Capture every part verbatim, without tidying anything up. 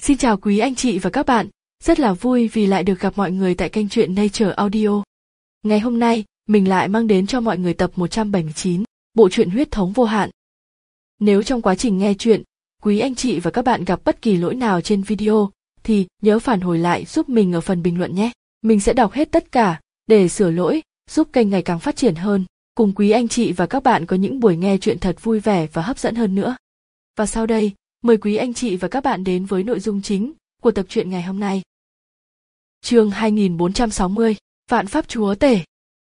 Xin chào quý anh chị và các bạn, rất là vui vì lại được gặp mọi người tại kênh truyện Nature Audio. Ngày hôm nay, mình lại mang đến cho mọi người tập một trăm bảy mươi chín, bộ truyện Huyết thống vô hạn. Nếu trong quá trình nghe truyện, quý anh chị và các bạn gặp bất kỳ lỗi nào trên video, thì nhớ phản hồi lại giúp mình ở phần bình luận nhé. Mình sẽ đọc hết tất cả, để sửa lỗi, giúp kênh ngày càng phát triển hơn, cùng quý anh chị và các bạn có những buổi nghe truyện thật vui vẻ và hấp dẫn hơn nữa. Và sau đây, mời quý anh chị và các bạn đến với nội dung chính của tập truyện ngày hôm nay. Chương hai nghìn bốn trăm sáu mươi, Vạn Pháp Chúa Tể.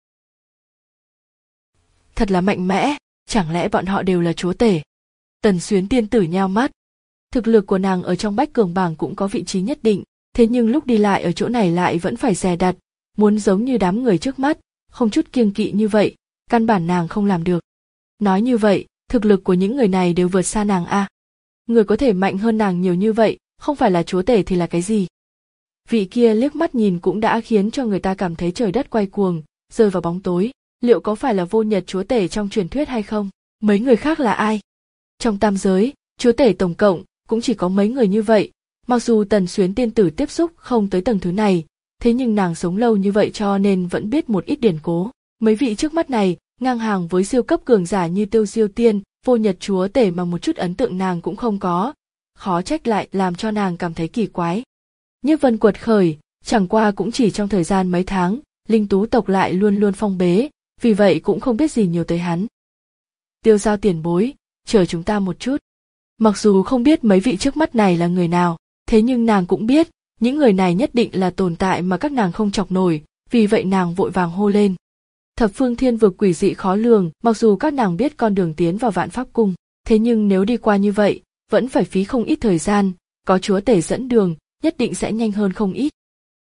Thật là mạnh mẽ, chẳng lẽ bọn họ đều là chúa tể? Tần Xuyến tiên tử nheo mắt. Thực lực của nàng ở trong Bách Cường bảng cũng có vị trí nhất định, thế nhưng lúc đi lại ở chỗ này lại vẫn phải dè đặt, muốn giống như đám người trước mắt, không chút kiêng kỵ như vậy, căn bản nàng không làm được. Nói như vậy, thực lực của những người này đều vượt xa nàng a. Người có thể mạnh hơn nàng nhiều như vậy, không phải là chúa tể thì là cái gì? Vị kia liếc mắt nhìn cũng đã khiến cho người ta cảm thấy trời đất quay cuồng, rơi vào bóng tối. Liệu có phải là vô nhật chúa tể trong truyền thuyết hay không? Mấy người khác là ai? Trong tam giới, chúa tể tổng cộng cũng chỉ có mấy người như vậy. Mặc dù Tần Xuyến tiên tử tiếp xúc không tới tầng thứ này, thế nhưng nàng sống lâu như vậy cho nên vẫn biết một ít điển cố. Mấy vị trước mắt này ngang hàng với siêu cấp cường giả như Tiêu Diêu Tiên, vô nhật chúa tể mà một chút ấn tượng nàng cũng không có, khó trách lại làm cho nàng cảm thấy kỳ quái. Nhiếp Vân quật khởi, chẳng qua cũng chỉ trong thời gian mấy tháng, linh tú tộc lại luôn luôn phong bế, vì vậy cũng không biết gì nhiều tới hắn. Tiêu Giao tiền bối, chờ chúng ta một chút. Mặc dù không biết mấy vị trước mắt này là người nào, thế nhưng nàng cũng biết, những người này nhất định là tồn tại mà các nàng không chọc nổi, vì vậy nàng vội vàng hô lên. Thập phương thiên vực quỷ dị khó lường, mặc dù các nàng biết con đường tiến vào Vạn Pháp cung, thế nhưng nếu đi qua như vậy, vẫn phải phí không ít thời gian, có chúa tể dẫn đường, nhất định sẽ nhanh hơn không ít.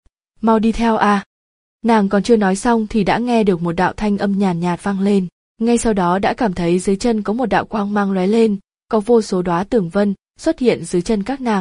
Mau đi theo à. Nàng còn chưa nói xong thì đã nghe được một đạo thanh âm nhàn nhạt vang lên, ngay sau đó đã cảm thấy dưới chân có một đạo quang mang lóe lên, có vô số đóa tường vân xuất hiện dưới chân các nàng.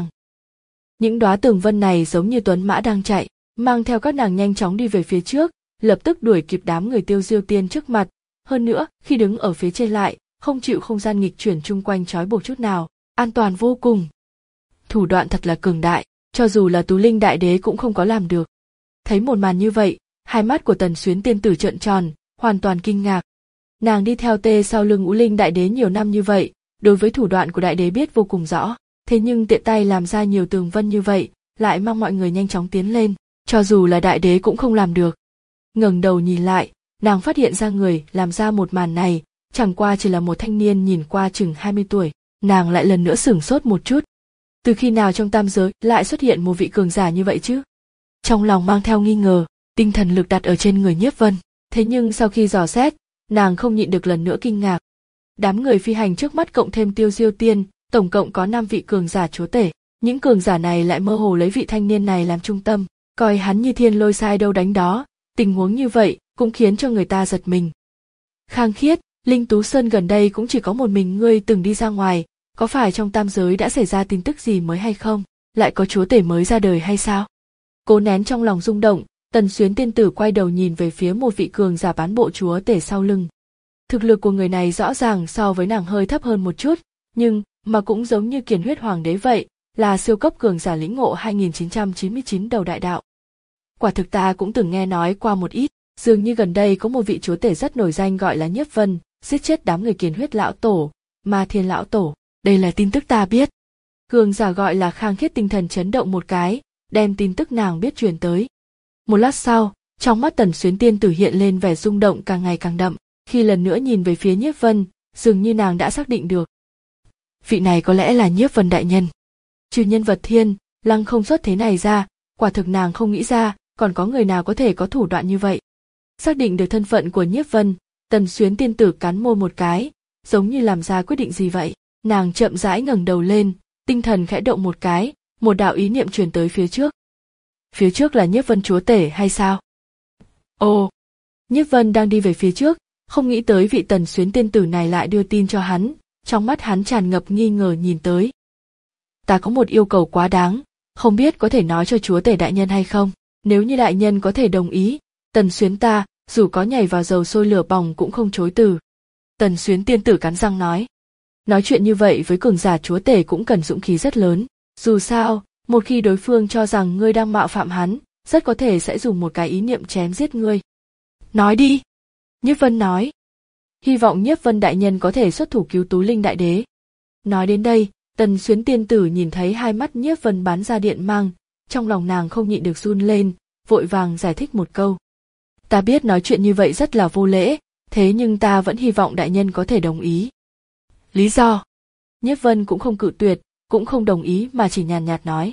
Những đóa tường vân này giống như tuấn mã đang chạy, mang theo các nàng nhanh chóng đi về phía trước, lập tức đuổi kịp đám người Tiêu Diêu Tiên trước mặt, hơn nữa, khi đứng ở phía trên lại, không chịu không gian nghịch chuyển chung quanh trói buộc chút nào, an toàn vô cùng. Thủ đoạn thật là cường đại, cho dù là Tú Linh Đại Đế cũng không có làm được. Thấy một màn như vậy, hai mắt của Tần Xuyến tiên tử trợn tròn, hoàn toàn kinh ngạc. Nàng đi theo tê sau lưng Ngũ Linh Đại Đế nhiều năm như vậy, đối với thủ đoạn của Đại Đế biết vô cùng rõ, thế nhưng tiện tay làm ra nhiều tường vân như vậy, lại mong mọi người nhanh chóng tiến lên, cho dù là Đại Đế cũng không làm được. Ngẩng đầu nhìn lại, nàng phát hiện ra người làm ra một màn này, chẳng qua chỉ là một thanh niên nhìn qua chừng hai mươi tuổi, nàng lại lần nữa sửng sốt một chút. Từ khi nào trong tam giới lại xuất hiện một vị cường giả như vậy chứ? Trong lòng mang theo nghi ngờ, tinh thần lực đặt ở trên người Nhiếp Vân, thế nhưng sau khi dò xét, nàng không nhịn được lần nữa kinh ngạc. Đám người phi hành trước mắt cộng thêm Tiêu Diêu Tiên, tổng cộng có năm vị cường giả chúa tể, những cường giả này lại mơ hồ lấy vị thanh niên này làm trung tâm, coi hắn như thiên lôi sai đâu đánh đó. Tình huống như vậy cũng khiến cho người ta giật mình. Khang Khiết, Linh Tú Sơn gần đây cũng chỉ có một mình ngươi từng đi ra ngoài, có phải trong tam giới đã xảy ra tin tức gì mới hay không? Lại có chúa tể mới ra đời hay sao? Cố nén trong lòng rung động, Tần Xuyến tiên tử quay đầu nhìn về phía một vị cường giả bán bộ chúa tể sau lưng. Thực lực của người này rõ ràng so với nàng hơi thấp hơn một chút, nhưng mà cũng giống như Kiền Huyết Hoàng đế vậy, là siêu cấp cường giả lĩnh ngộ hai nghìn chín trăm chín mươi chín đầu đại đạo. Quả thực ta cũng từng nghe nói qua một ít, dường như gần đây có một vị chúa tể rất nổi danh gọi là Nhiếp Vân, giết chết đám người Kiền Huyết lão tổ, Ma Thiên lão tổ, đây là tin tức ta biết. Cường giả gọi là Khang Khiết tinh thần chấn động một cái, đem tin tức nàng biết truyền tới. Một lát sau, trong mắt Tần Xuyến tiên tử hiện lên vẻ rung động càng ngày càng đậm, khi lần nữa nhìn về phía Nhiếp Vân, dường như nàng đã xác định được. Vị này có lẽ là Nhiếp Vân đại nhân. Trừ nhân vật thiên, lăng không xuất thế này ra, quả thực nàng không nghĩ ra, còn có người nào có thể có thủ đoạn như vậy. Xác định được thân phận của Nhiếp Vân, Tần Xuyến tiên tử cắn môi một cái, giống như làm ra quyết định gì vậy. Nàng chậm rãi ngẩng đầu lên, tinh thần khẽ động một cái, một đạo ý niệm truyền tới phía trước. Phía trước là Nhiếp Vân chúa tể hay sao? Ồ, Nhiếp Vân đang đi về phía trước, không nghĩ tới vị Tần Xuyến tiên tử này lại đưa tin cho hắn, trong mắt hắn tràn ngập nghi ngờ nhìn tới. Ta có một yêu cầu quá đáng, không biết có thể nói cho chúa tể đại nhân hay không? Nếu như đại nhân có thể đồng ý, Tần Xuyến ta, dù có nhảy vào dầu sôi lửa bỏng cũng không chối từ. Tần Xuyến tiên tử cắn răng nói. Nói chuyện như vậy với cường giả chúa tể cũng cần dũng khí rất lớn. Dù sao, Một khi đối phương cho rằng ngươi đang mạo phạm hắn, rất có thể sẽ dùng một cái ý niệm chém giết ngươi. Nói đi. Nhiếp Vân nói. Hy vọng Nhiếp Vân đại nhân có thể xuất thủ cứu Tú Linh đại đế. Nói đến đây, Tần Xuyến tiên tử nhìn thấy hai mắt Nhiếp Vân bắn ra điện mang, trong lòng nàng không nhịn được run lên, vội vàng giải thích một câu. Ta biết nói chuyện như vậy rất là vô lễ, thế nhưng ta vẫn hy vọng đại nhân có thể đồng ý. Lý do? Nhiếp Vân cũng không cự tuyệt, cũng không đồng ý mà chỉ nhàn nhạt nói.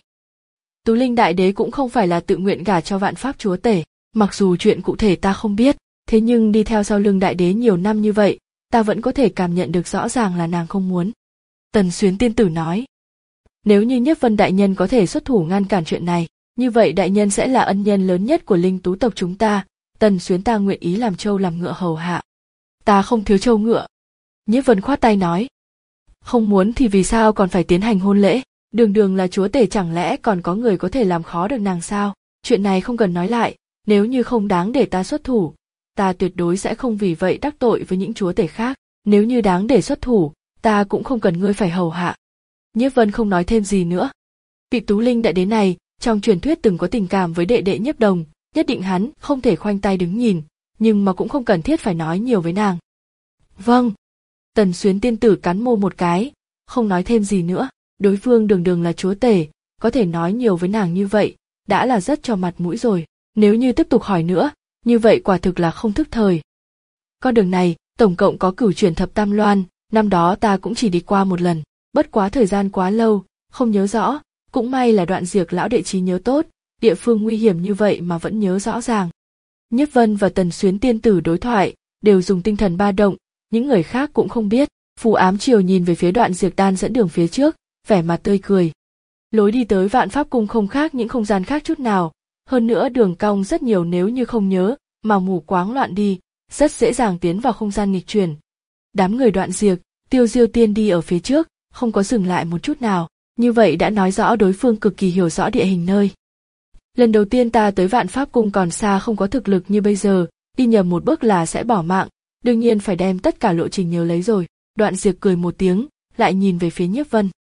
Tú Linh đại đế cũng không phải là tự nguyện gả cho Vạn Pháp chúa tể, mặc dù chuyện cụ thể ta không biết, thế nhưng đi theo sau lưng đại đế nhiều năm như vậy, ta vẫn có thể cảm nhận được rõ ràng là nàng không muốn. Tần Xuyến tiên tử nói. Nếu như Nhiếp Vân đại nhân có thể xuất thủ ngăn cản chuyện này, như vậy đại nhân sẽ là ân nhân lớn nhất của Linh Tú tộc chúng ta, Tần Xuyến ta nguyện ý làm trâu làm ngựa hầu hạ. Ta không thiếu trâu ngựa. Nhiếp Vân khoát tay nói. Không muốn thì vì sao còn phải tiến hành hôn lễ, đường đường là chúa tể chẳng lẽ còn có người có thể làm khó được nàng sao, chuyện này không cần nói lại, nếu như không đáng để ta xuất thủ, ta tuyệt đối sẽ không vì vậy đắc tội với những chúa tể khác, nếu như đáng để xuất thủ, ta cũng không cần ngươi phải hầu hạ. Nhiếp Vân không nói thêm gì nữa. Vị Tú Linh đại đế này, trong truyền thuyết từng có tình cảm với đệ đệ Nhiếp Đồng, nhất định hắn không thể khoanh tay đứng nhìn, nhưng mà cũng không cần thiết phải nói nhiều với nàng. Vâng. Tần Xuyến tiên tử cắn môi một cái, không nói thêm gì nữa, đối phương đường đường là chúa tể, có thể nói nhiều với nàng như vậy, đã là rất cho mặt mũi rồi, nếu như tiếp tục hỏi nữa, như vậy quả thực là không thức thời. Con đường này, tổng cộng có cửu chuyển thập tam loan, năm đó ta cũng chỉ đi qua một lần, bất quá thời gian quá lâu, không nhớ rõ, cũng may là Đoạn Diệc lão đệ trí nhớ tốt, địa phương nguy hiểm như vậy mà vẫn nhớ rõ ràng. Nhiếp Vân và Tần Xuyến tiên tử đối thoại, đều dùng tinh thần ba động, những người khác cũng không biết. Phù Ám Triều nhìn về phía Đoạn Diệc đan dẫn đường phía trước, vẻ mặt tươi cười. Lối đi tới Vạn Pháp cung không khác những không gian khác chút nào, hơn nữa đường cong rất nhiều, nếu như không nhớ, mà mù quáng loạn đi, rất dễ dàng tiến vào không gian nghịch chuyển. Đám người Đoạn Diệc, Tiêu Diêu Tiên đi ở phía trước, không có dừng lại một chút nào, như vậy đã nói rõ đối phương cực kỳ hiểu rõ địa hình nơi. Lần đầu tiên ta tới Vạn Pháp cung còn xa không có thực lực như bây giờ, đi nhầm một bước là sẽ bỏ mạng, đương nhiên phải đem tất cả lộ trình nhớ lấy rồi. Đoạn Diệc cười một tiếng, lại nhìn về phía Nhiếp Vân.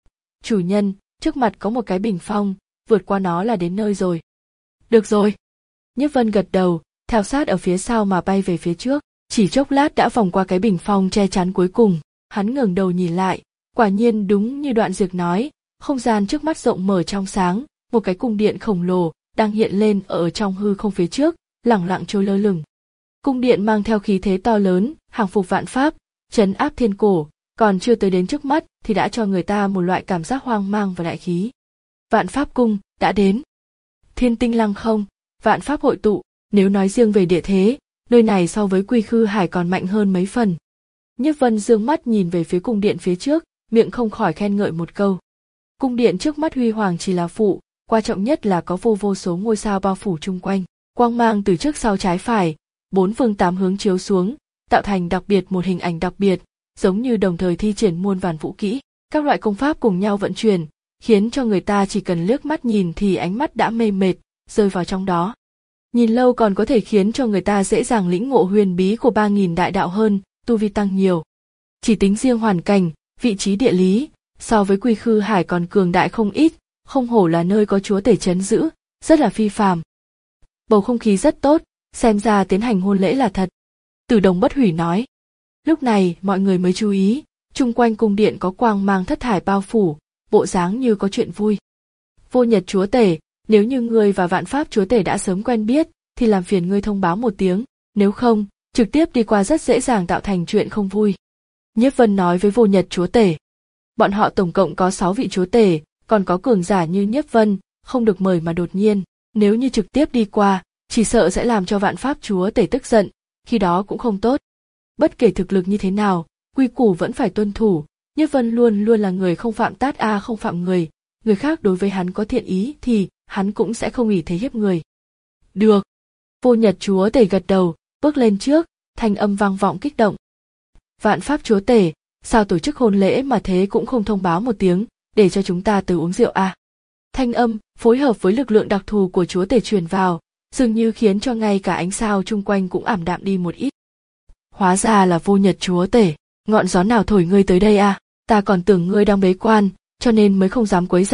Chủ nhân, trước mặt có một cái bình phong, vượt qua nó là đến nơi rồi. Được rồi. Nhiếp Vân gật đầu, theo sát ở phía sau mà bay về phía trước, chỉ chốc lát đã vòng qua cái bình phong che chắn cuối cùng, hắn ngẩng đầu nhìn lại, quả nhiên đúng như Đoạn Diệc nói, không gian trước mắt rộng mở trong sáng, một cái cung điện khổng lồ đang hiện lên ở trong hư không phía trước, lẳng lặng trôi lơ lửng. Cung điện mang theo khí thế to lớn, hàng phục vạn pháp, trấn áp thiên cổ, còn chưa tới đến trước mắt thì đã cho người ta một loại cảm giác hoang mang và đại khí. Vạn Pháp cung đã đến. Thiên tinh lăng không, vạn pháp hội tụ, nếu nói riêng về địa thế, nơi này so với Quy Khư Hải còn mạnh hơn mấy phần. Nhiếp Vân dương mắt nhìn về phía cung điện phía trước, miệng không khỏi khen ngợi một câu. Cung điện trước mắt huy hoàng chỉ là phụ, quan trọng nhất là có vô vô số ngôi sao bao phủ chung quanh, quang mang từ trước sau trái phải, bốn phương tám hướng chiếu xuống, tạo thành đặc biệt một hình ảnh đặc biệt, giống như đồng thời thi triển muôn vàn vũ kỹ, các loại công pháp cùng nhau vận chuyển, khiến cho người ta chỉ cần liếc mắt nhìn thì ánh mắt đã mê mệt, rơi vào trong đó. Nhìn lâu còn có thể khiến cho người ta dễ dàng lĩnh ngộ huyền bí của ba nghìn đại đạo hơn, tu vi tăng nhiều. Chỉ tính riêng hoàn cảnh, vị trí địa lý, so với Quy Khư Hải còn cường đại không ít, không hổ là nơi có chúa tể trấn giữ, rất là phi phàm. Bầu không khí rất tốt, xem ra tiến hành hôn lễ là thật. Tử Đồng Bất Hủy nói. Lúc này mọi người mới chú ý, chung quanh cung điện có quang mang thất thải bao phủ, bộ dáng như có chuyện vui. Vô Nhật chúa tể, nếu như ngươi và Vạn Pháp chúa tể đã sớm quen biết, thì làm phiền ngươi thông báo một tiếng, nếu không, trực tiếp đi qua rất dễ dàng tạo thành chuyện không vui. Nhiếp Vân nói với Vô Nhật chúa tể. Bọn họ tổng cộng có sáu vị chúa tể, còn có cường giả như Nhiếp Vân, không được mời mà đột nhiên, nếu như trực tiếp đi qua, chỉ sợ sẽ làm cho Vạn Pháp chúa tể tức giận, khi đó cũng không tốt. Bất kể thực lực như thế nào, quy củ vẫn phải tuân thủ, Nhiếp Vân luôn luôn là người không phạm tát a không phạm người, người khác đối với hắn có thiện ý thì hắn cũng sẽ không ỷ thế hiếp người. Được. Vô Nhật chúa tể gật đầu, bước lên trước, thanh âm vang vọng kích động. Vạn Pháp chúa tể, sao tổ chức hôn lễ mà thế cũng không thông báo một tiếng, để cho chúng ta từ uống rượu à? Thanh âm phối hợp với lực lượng đặc thù của chúa tể truyền vào, dường như khiến cho ngay cả ánh sao chung quanh cũng ảm đạm đi một ít. Hóa ra là Vô Nhật chúa tể, ngọn gió nào thổi ngươi tới đây à? Ta còn tưởng ngươi đang bế quan, cho nên mới không dám quấy rầy,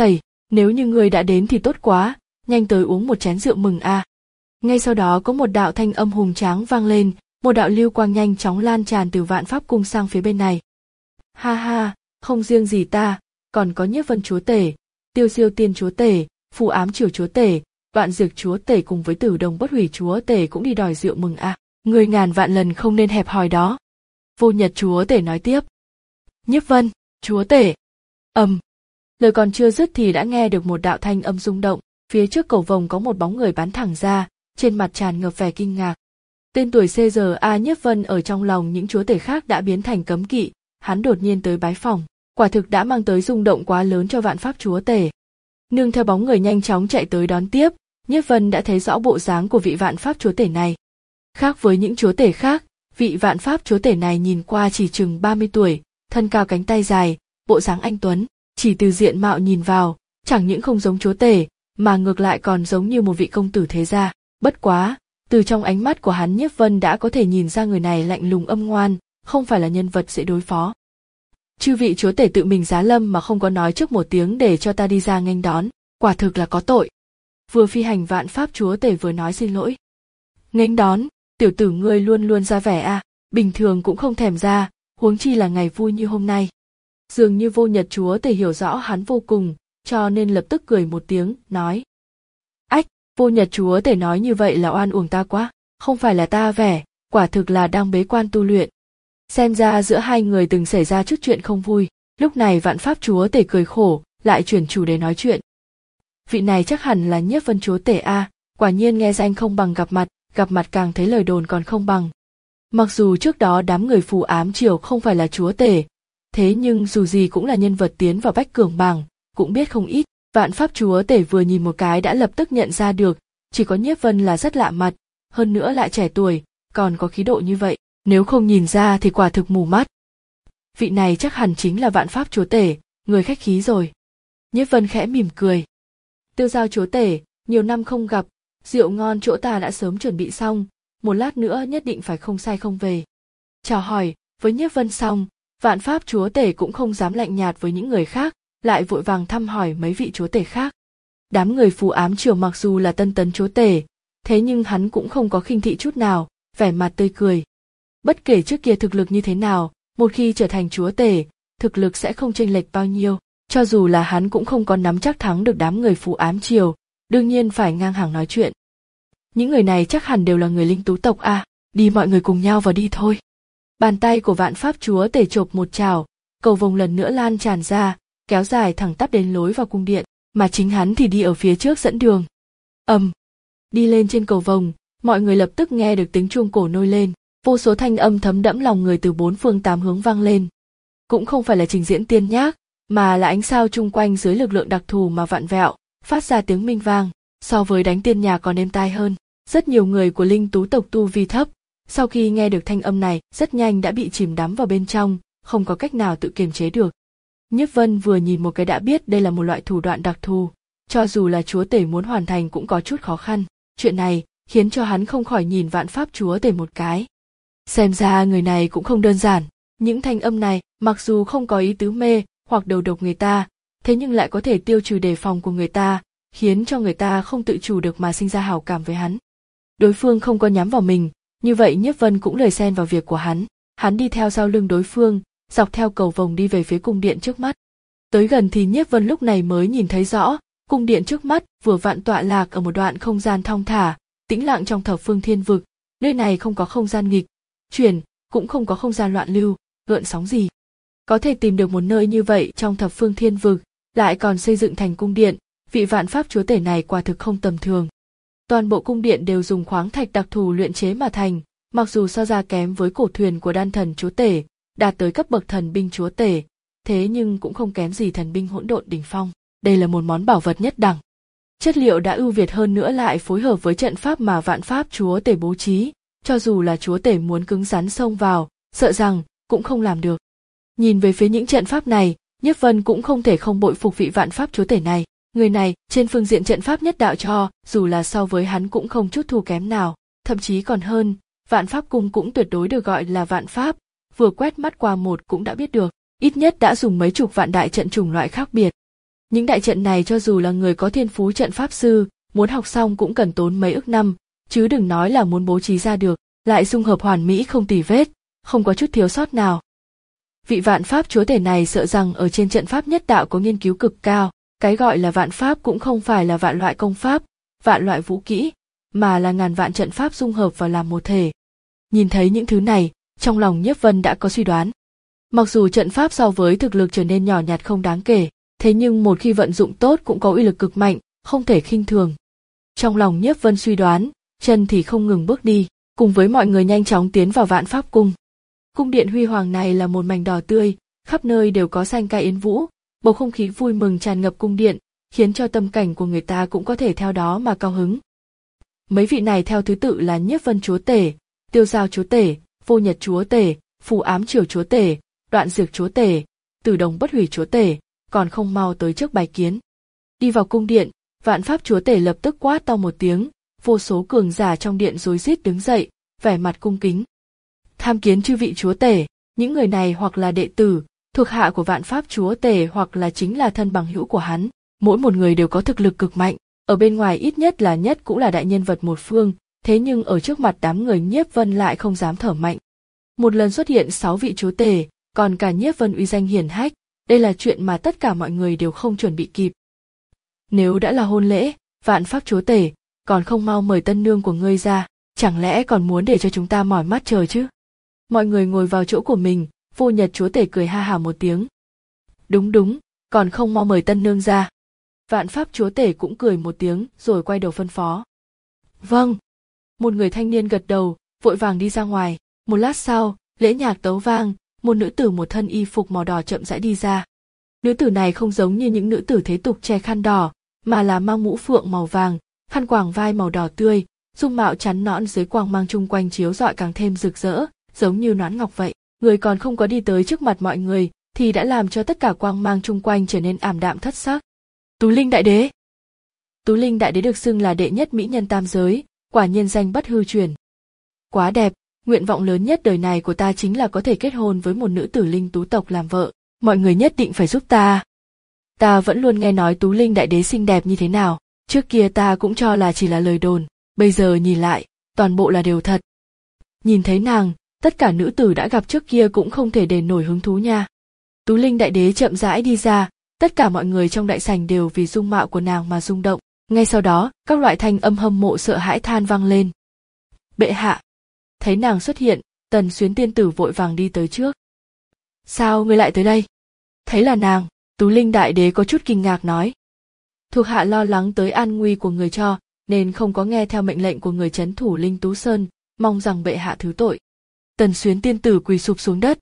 Nếu như ngươi đã đến thì tốt quá, nhanh tới uống một chén rượu mừng a. Ngay sau đó có một đạo thanh âm hùng tráng vang lên, một đạo lưu quang nhanh chóng lan tràn từ Vạn Pháp Cung sang phía bên này. Ha ha, không riêng gì ta, còn có Nhiếp Vân chúa tể, Tiêu Siêu Tiên chúa tể, Phù Ám Triều chúa tể, Vạn Dược chúa tể cùng với Tử Đồng Bất Hủy chúa tể cũng đi đòi rượu mừng a. Ngươi ngàn vạn lần không nên hẹp hòi đó. Vô Nhật chúa tể nói tiếp. Nhiếp Vân chúa tể. Ầm. Um. Lời còn chưa dứt thì đã nghe được một đạo thanh âm rung động, phía trước cầu vồng có một bóng người bắn thẳng ra, trên mặt tràn ngập vẻ kinh ngạc. Tên tuổi xê giê a Nhiếp Vân ở trong lòng những chúa tể khác đã biến thành cấm kỵ, hắn đột nhiên tới bái phỏng, quả thực đã mang tới rung động quá lớn cho Vạn Pháp chúa tể. Nương theo bóng người nhanh chóng chạy tới đón tiếp, Nhiếp Vân đã thấy rõ bộ dáng của vị Vạn Pháp chúa tể này. Khác với những chúa tể khác, vị Vạn Pháp chúa tể này nhìn qua chỉ chừng ba mươi tuổi, thân cao cánh tay dài, bộ dáng anh tuấn, chỉ từ diện mạo nhìn vào, chẳng những không giống chúa tể, mà ngược lại còn giống như một vị công tử thế gia. Bất quá, từ trong ánh mắt của hắn Nhiếp Vân đã có thể nhìn ra người này lạnh lùng âm ngoan, không phải là nhân vật dễ đối phó. Chư vị chúa tể tự mình giá lâm mà không có nói trước một tiếng để cho ta đi ra nghênh đón, quả thực là có tội. Vừa phi hành Vạn Pháp chúa tể vừa nói xin lỗi. Nghênh đón, tiểu tử ngươi luôn luôn ra vẻ a, à, bình thường cũng không thèm ra, huống chi là ngày vui như hôm nay. Dường như Vô Nhật chúa tể hiểu rõ hắn vô cùng, cho nên lập tức cười một tiếng, nói. Ách, Vô Nhật chúa tể nói như vậy là oan uổng ta quá, không phải là ta vẻ, quả thực là đang bế quan tu luyện. Xem ra giữa hai người từng xảy ra chút chuyện không vui, lúc này Vạn Pháp chúa tể cười khổ, lại chuyển chủ đề nói chuyện. Vị này chắc hẳn là Nhiếp Vân chúa tể a, à, quả nhiên nghe danh không bằng gặp mặt, gặp mặt càng thấy lời đồn còn không bằng. Mặc dù trước đó đám người Phù Ám Triều không phải là chúa tể, thế nhưng dù gì cũng là nhân vật tiến vào Bách Cường bảng, cũng biết không ít. Vạn Pháp chúa tể vừa nhìn một cái đã lập tức nhận ra được, chỉ có Nhiếp Vân là rất lạ mặt, hơn nữa lại trẻ tuổi, còn có khí độ như vậy, nếu không nhìn ra thì quả thực mù mắt. Vị này chắc hẳn chính là Vạn Pháp chúa tể, người khách khí rồi. Nhiếp Vân khẽ mỉm cười. Tiêu Giao chúa tể, nhiều năm không gặp, rượu ngon chỗ ta đã sớm chuẩn bị xong, một lát nữa nhất định phải không sai không về. Chào hỏi với Nhiếp Vân xong, Vạn Pháp chúa tể cũng không dám lạnh nhạt với những người khác, lại vội vàng thăm hỏi mấy vị chúa tể khác. Đám người Phù Ám Triều mặc dù là tân tấn chúa tể, thế nhưng hắn cũng không có khinh thị chút nào, vẻ mặt tươi cười. Bất kể trước kia thực lực như thế nào, một khi trở thành chúa tể, thực lực sẽ không chênh lệch bao nhiêu, cho dù là hắn cũng không có nắm chắc thắng được đám người Phù Ám Triều, đương nhiên phải ngang hàng nói chuyện. Những người này chắc hẳn đều là người linh tú tộc à, đi mọi người cùng nhau vào đi thôi. Bàn tay của Vạn Pháp chúa tể chộp một chảo, cầu vồng lần nữa lan tràn ra, kéo dài thẳng tắp đến lối vào cung điện, mà chính hắn thì đi ở phía trước dẫn đường. Ầm, um, đi lên trên cầu vồng, mọi người lập tức nghe được tiếng chuông cổ nôi lên, vô số thanh âm thấm đẫm lòng người từ bốn phương tám hướng vang lên. Cũng không phải là trình diễn tiên nhác, mà là ánh sao chung quanh dưới lực lượng đặc thù mà vặn vẹo, phát ra tiếng minh vang, so với đánh tiên nhạc còn êm tai hơn. Rất nhiều người của linh tú tộc tu vi thấp, sau khi nghe được thanh âm này, rất nhanh đã bị chìm đắm vào bên trong, không có cách nào tự kiềm chế được. Nhiếp Vân vừa nhìn một cái đã biết đây là một loại thủ đoạn đặc thù, cho dù là chúa tể muốn hoàn thành cũng có chút khó khăn. Chuyện này khiến cho hắn không khỏi nhìn Vạn Pháp chúa tể một cái. Xem ra người này cũng không đơn giản. Những thanh âm này mặc dù không có ý tứ mê hoặc đầu độc người ta, thế nhưng lại có thể tiêu trừ đề phòng của người ta, khiến cho người ta không tự chủ được mà sinh ra hảo cảm với hắn. Đối phương không có nhắm vào mình, như vậy Nhiếp Vân cũng lười xen vào việc của hắn. Hắn đi theo sau lưng đối phương, dọc theo cầu vồng đi về phía cung điện trước mắt. Tới gần thì Nhiếp Vân lúc này mới nhìn thấy rõ, cung điện trước mắt vừa vặn tọa lạc ở một đoạn không gian thong thả, tĩnh lặng trong thập phương thiên vực. Nơi này không có không gian nghịch chuyển, cũng không có không gian loạn lưu, gợn sóng gì. Có thể tìm được một nơi như vậy trong thập phương thiên vực, lại còn xây dựng thành cung điện, vị Vạn Pháp chúa tể này quả thực không tầm thường. Toàn bộ cung điện đều dùng khoáng thạch đặc thù luyện chế mà thành, mặc dù so ra kém với cổ thuyền của đan thần chúa tể, đạt tới cấp bậc thần binh chúa tể, thế nhưng cũng không kém gì thần binh hỗn độn đỉnh phong. Đây là một món bảo vật nhất đẳng. Chất liệu đã ưu việt hơn nữa lại phối hợp với trận pháp mà Vạn Pháp chúa tể bố trí, cho dù là chúa tể muốn cứng rắn xông vào, sợ rằng cũng không làm được. Nhìn về phía những trận pháp này, Nhiếp Vân cũng không thể không bội phục vị Vạn Pháp chúa tể này. Người này trên phương diện trận pháp nhất đạo cho, dù là so với hắn cũng không chút thua kém nào, thậm chí còn hơn. Vạn Pháp cung cũng tuyệt đối được gọi là vạn pháp, vừa quét mắt qua một cũng đã biết được, ít nhất đã dùng mấy chục vạn đại trận chủng loại khác biệt. Những đại trận này cho dù là người có thiên phú trận pháp sư, muốn học xong cũng cần tốn mấy ức năm, chứ đừng nói là muốn bố trí ra được, lại dung hợp hoàn mỹ không tì vết, không có chút thiếu sót nào. Vị vạn pháp chúa tể này sợ rằng ở trên trận pháp nhất đạo có nghiên cứu cực cao, cái gọi là vạn pháp cũng không phải là vạn loại công pháp, vạn loại vũ kỹ, mà là ngàn vạn trận pháp dung hợp vào làm một thể. Nhìn thấy những thứ này, trong lòng Nhiếp Vân đã có suy đoán. Mặc dù trận pháp so với thực lực trở nên nhỏ nhặt không đáng kể, thế nhưng một khi vận dụng tốt cũng có uy lực cực mạnh, không thể khinh thường. Trong lòng Nhiếp Vân suy đoán, chân thì không ngừng bước đi, cùng với mọi người nhanh chóng tiến vào Vạn Pháp Cung. Cung điện huy hoàng này là một mảnh đỏ tươi, khắp nơi đều có xanh ca yến vũ, bầu không khí vui mừng tràn ngập cung điện, khiến cho tâm cảnh của người ta cũng có thể theo đó mà cao hứng. Mấy vị này theo thứ tự là Nhiếp Vân chúa tể, Tiêu Giao chúa tể, Vô Nhật chúa tể, Phù Ám Triều chúa tể, Đoạn Dược chúa tể, Tử Đồng Bất Hủy chúa tể, còn không mau tới trước bài kiến. Đi vào cung điện, Vạn Pháp chúa tể lập tức quát to một tiếng, vô số cường giả trong điện rối rít đứng dậy, vẻ mặt cung kính. Tham kiến chư vị chúa tể, những người này hoặc là đệ tử, thuộc hạ của Vạn Pháp chúa tể hoặc là chính là thân bằng hữu của hắn, mỗi một người đều có thực lực cực mạnh, ở bên ngoài ít nhất là nhất cũng là đại nhân vật một phương, thế nhưng ở trước mặt đám người Nhiếp Vân lại không dám thở mạnh. Một lần xuất hiện sáu vị chúa tể, còn cả Nhiếp Vân uy danh hiển hách, đây là chuyện mà tất cả mọi người đều không chuẩn bị kịp. Nếu đã là hôn lễ, Vạn Pháp chúa tể, còn không mau mời tân nương của ngươi ra, chẳng lẽ còn muốn để cho chúng ta mỏi mắt chờ chứ? Mọi người ngồi vào chỗ của mình, Vô Nhật chúa tể cười ha hả một tiếng. Đúng đúng, còn không mau mời tân nương ra. Vạn Pháp chúa tể cũng cười một tiếng rồi quay đầu phân phó. Vâng. Một người thanh niên gật đầu, vội vàng đi ra ngoài. Một lát sau, lễ nhạc tấu vang, một nữ tử một thân y phục màu đỏ chậm rãi đi ra. Nữ tử này không giống như những nữ tử thế tục che khăn đỏ, mà là mang mũ phượng màu vàng, khăn quàng vai màu đỏ tươi, dung mạo chắn nõn dưới quang mang chung quanh chiếu rọi càng thêm rực rỡ, giống như nón ngọc vậy. Người còn không có đi tới trước mặt mọi người, thì đã làm cho tất cả quang mang chung quanh trở nên ảm đạm thất sắc. Tú Linh Đại Đế. Tú Linh Đại Đế được xưng là đệ nhất mỹ nhân tam giới, quả nhiên danh bất hư truyền. Quá đẹp, nguyện vọng lớn nhất đời này của ta chính là có thể kết hôn với một nữ tử linh tú tộc làm vợ, mọi người nhất định phải giúp ta. Ta vẫn luôn nghe nói Tú Linh Đại Đế xinh đẹp như thế nào, trước kia ta cũng cho là chỉ là lời đồn, bây giờ nhìn lại, toàn bộ là đều thật. Nhìn thấy nàng, tất cả nữ tử đã gặp trước kia cũng không thể để nổi hứng thú nha. Tú Linh Đại Đế chậm rãi đi ra, tất cả mọi người trong đại sảnh đều vì dung mạo của nàng mà rung động, ngay sau đó, các loại thanh âm hâm mộ sợ hãi than vang lên. Bệ hạ. Thấy nàng xuất hiện, Tần Xuyến tiên tử vội vàng đi tới trước. Sao ngươi lại tới đây? Thấy là nàng, Tú Linh Đại Đế có chút kinh ngạc nói. Thuộc hạ lo lắng tới an nguy của người cho, nên không có nghe theo mệnh lệnh của người trấn thủ Linh Tú Sơn, mong rằng bệ hạ thứ tội. Tần Xuyến tiên tử quỳ sụp xuống đất.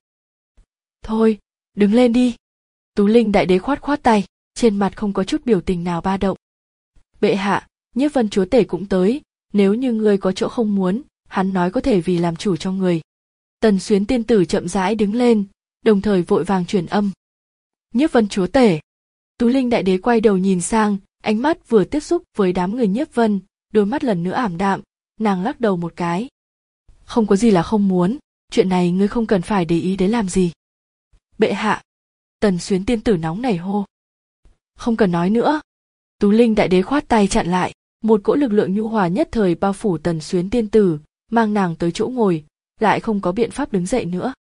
Thôi, đứng lên đi. Tú Linh Đại Đế khoát khoát tay, trên mặt không có chút biểu tình nào ba động. Bệ hạ, Nhiếp Vân chúa tể cũng tới, nếu như ngươi có chỗ không muốn, hắn nói có thể vì làm chủ cho người. Tần Xuyến tiên tử chậm rãi đứng lên, đồng thời vội vàng truyền âm. Nhiếp Vân chúa tể. Tú Linh Đại Đế quay đầu nhìn sang, ánh mắt vừa tiếp xúc với đám người Nhiếp Vân, đôi mắt lần nữa ảm đạm, nàng lắc đầu một cái. Không có gì là không muốn, chuyện này ngươi không cần phải để ý đến làm gì. Bệ hạ. Tần Xuyến tiên tử nóng nảy hô. Không cần nói nữa. Tú Linh Đại Đế khoát tay chặn lại, một cỗ lực lượng nhu hòa nhất thời bao phủ Tần Xuyến tiên tử, mang nàng tới chỗ ngồi, lại không có biện pháp đứng dậy nữa.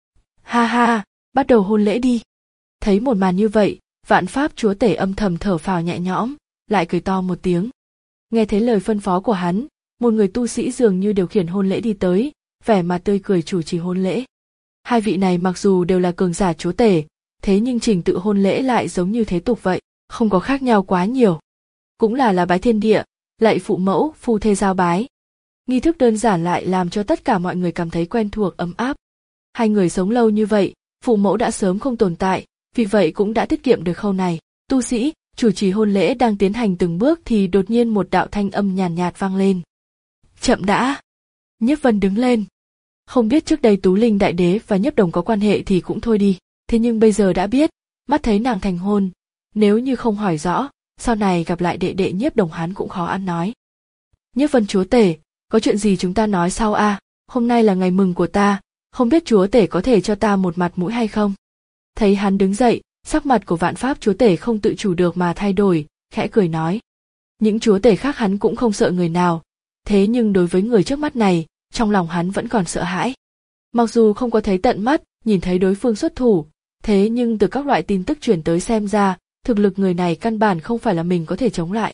Ha ha, bắt đầu hôn lễ đi. Thấy một màn như vậy, Vạn Pháp chúa tể âm thầm thở phào nhẹ nhõm, lại cười to một tiếng. Nghe thấy lời phân phó của hắn, một người tu sĩ dường như điều khiển hôn lễ đi tới, vẻ mặt tươi cười chủ trì hôn lễ. Hai vị này mặc dù đều là cường giả chúa tể, thế nhưng trình tự hôn lễ lại giống như thế tục vậy, không có khác nhau quá nhiều. Cũng là là bái thiên địa, lạy phụ mẫu, phu thê giao bái. Nghi thức đơn giản lại làm cho tất cả mọi người cảm thấy quen thuộc ấm áp. Hai người sống lâu như vậy, phụ mẫu đã sớm không tồn tại, vì vậy cũng đã tiết kiệm được khâu này. Tu sĩ, chủ trì hôn lễ đang tiến hành từng bước thì đột nhiên một đạo thanh âm nhàn nhạt, nhạt vang lên. Chậm đã. Nhiếp Vân đứng lên. Không biết trước đây Tú Linh Đại Đế và Nhiếp Đồng có quan hệ thì cũng thôi đi, thế nhưng bây giờ đã biết, mắt thấy nàng thành hôn, nếu như không hỏi rõ, sau này gặp lại đệ đệ Nhiếp Đồng hắn cũng khó ăn nói. Nhiếp Vân chúa tể, có chuyện gì chúng ta nói sau a? À? Hôm nay là ngày mừng của ta, không biết chúa tể có thể cho ta một mặt mũi hay không? Thấy hắn đứng dậy, Sắc mặt của vạn pháp chúa tể không tự chủ được mà thay đổi, khẽ cười nói. Những chúa tể khác hắn cũng không sợ người nào, thế nhưng đối với người trước mắt này, trong lòng hắn vẫn còn sợ hãi. Mặc dù không có thấy tận mắt, nhìn thấy đối phương xuất thủ, thế nhưng từ các loại tin tức truyền tới xem ra, thực lực người này căn bản không phải là mình có thể chống lại.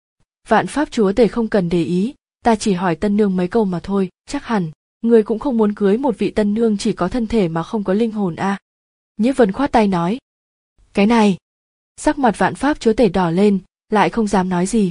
Vạn pháp chúa tể không cần để ý, ta chỉ hỏi tân nương mấy câu mà thôi, chắc hẳn, người cũng không muốn cưới một vị tân nương chỉ có thân thể mà không có linh hồn a. À. Nhiếp Vân khoát tay nói. Cái này, sắc mặt vạn pháp chúa tể đỏ lên, lại không dám nói gì.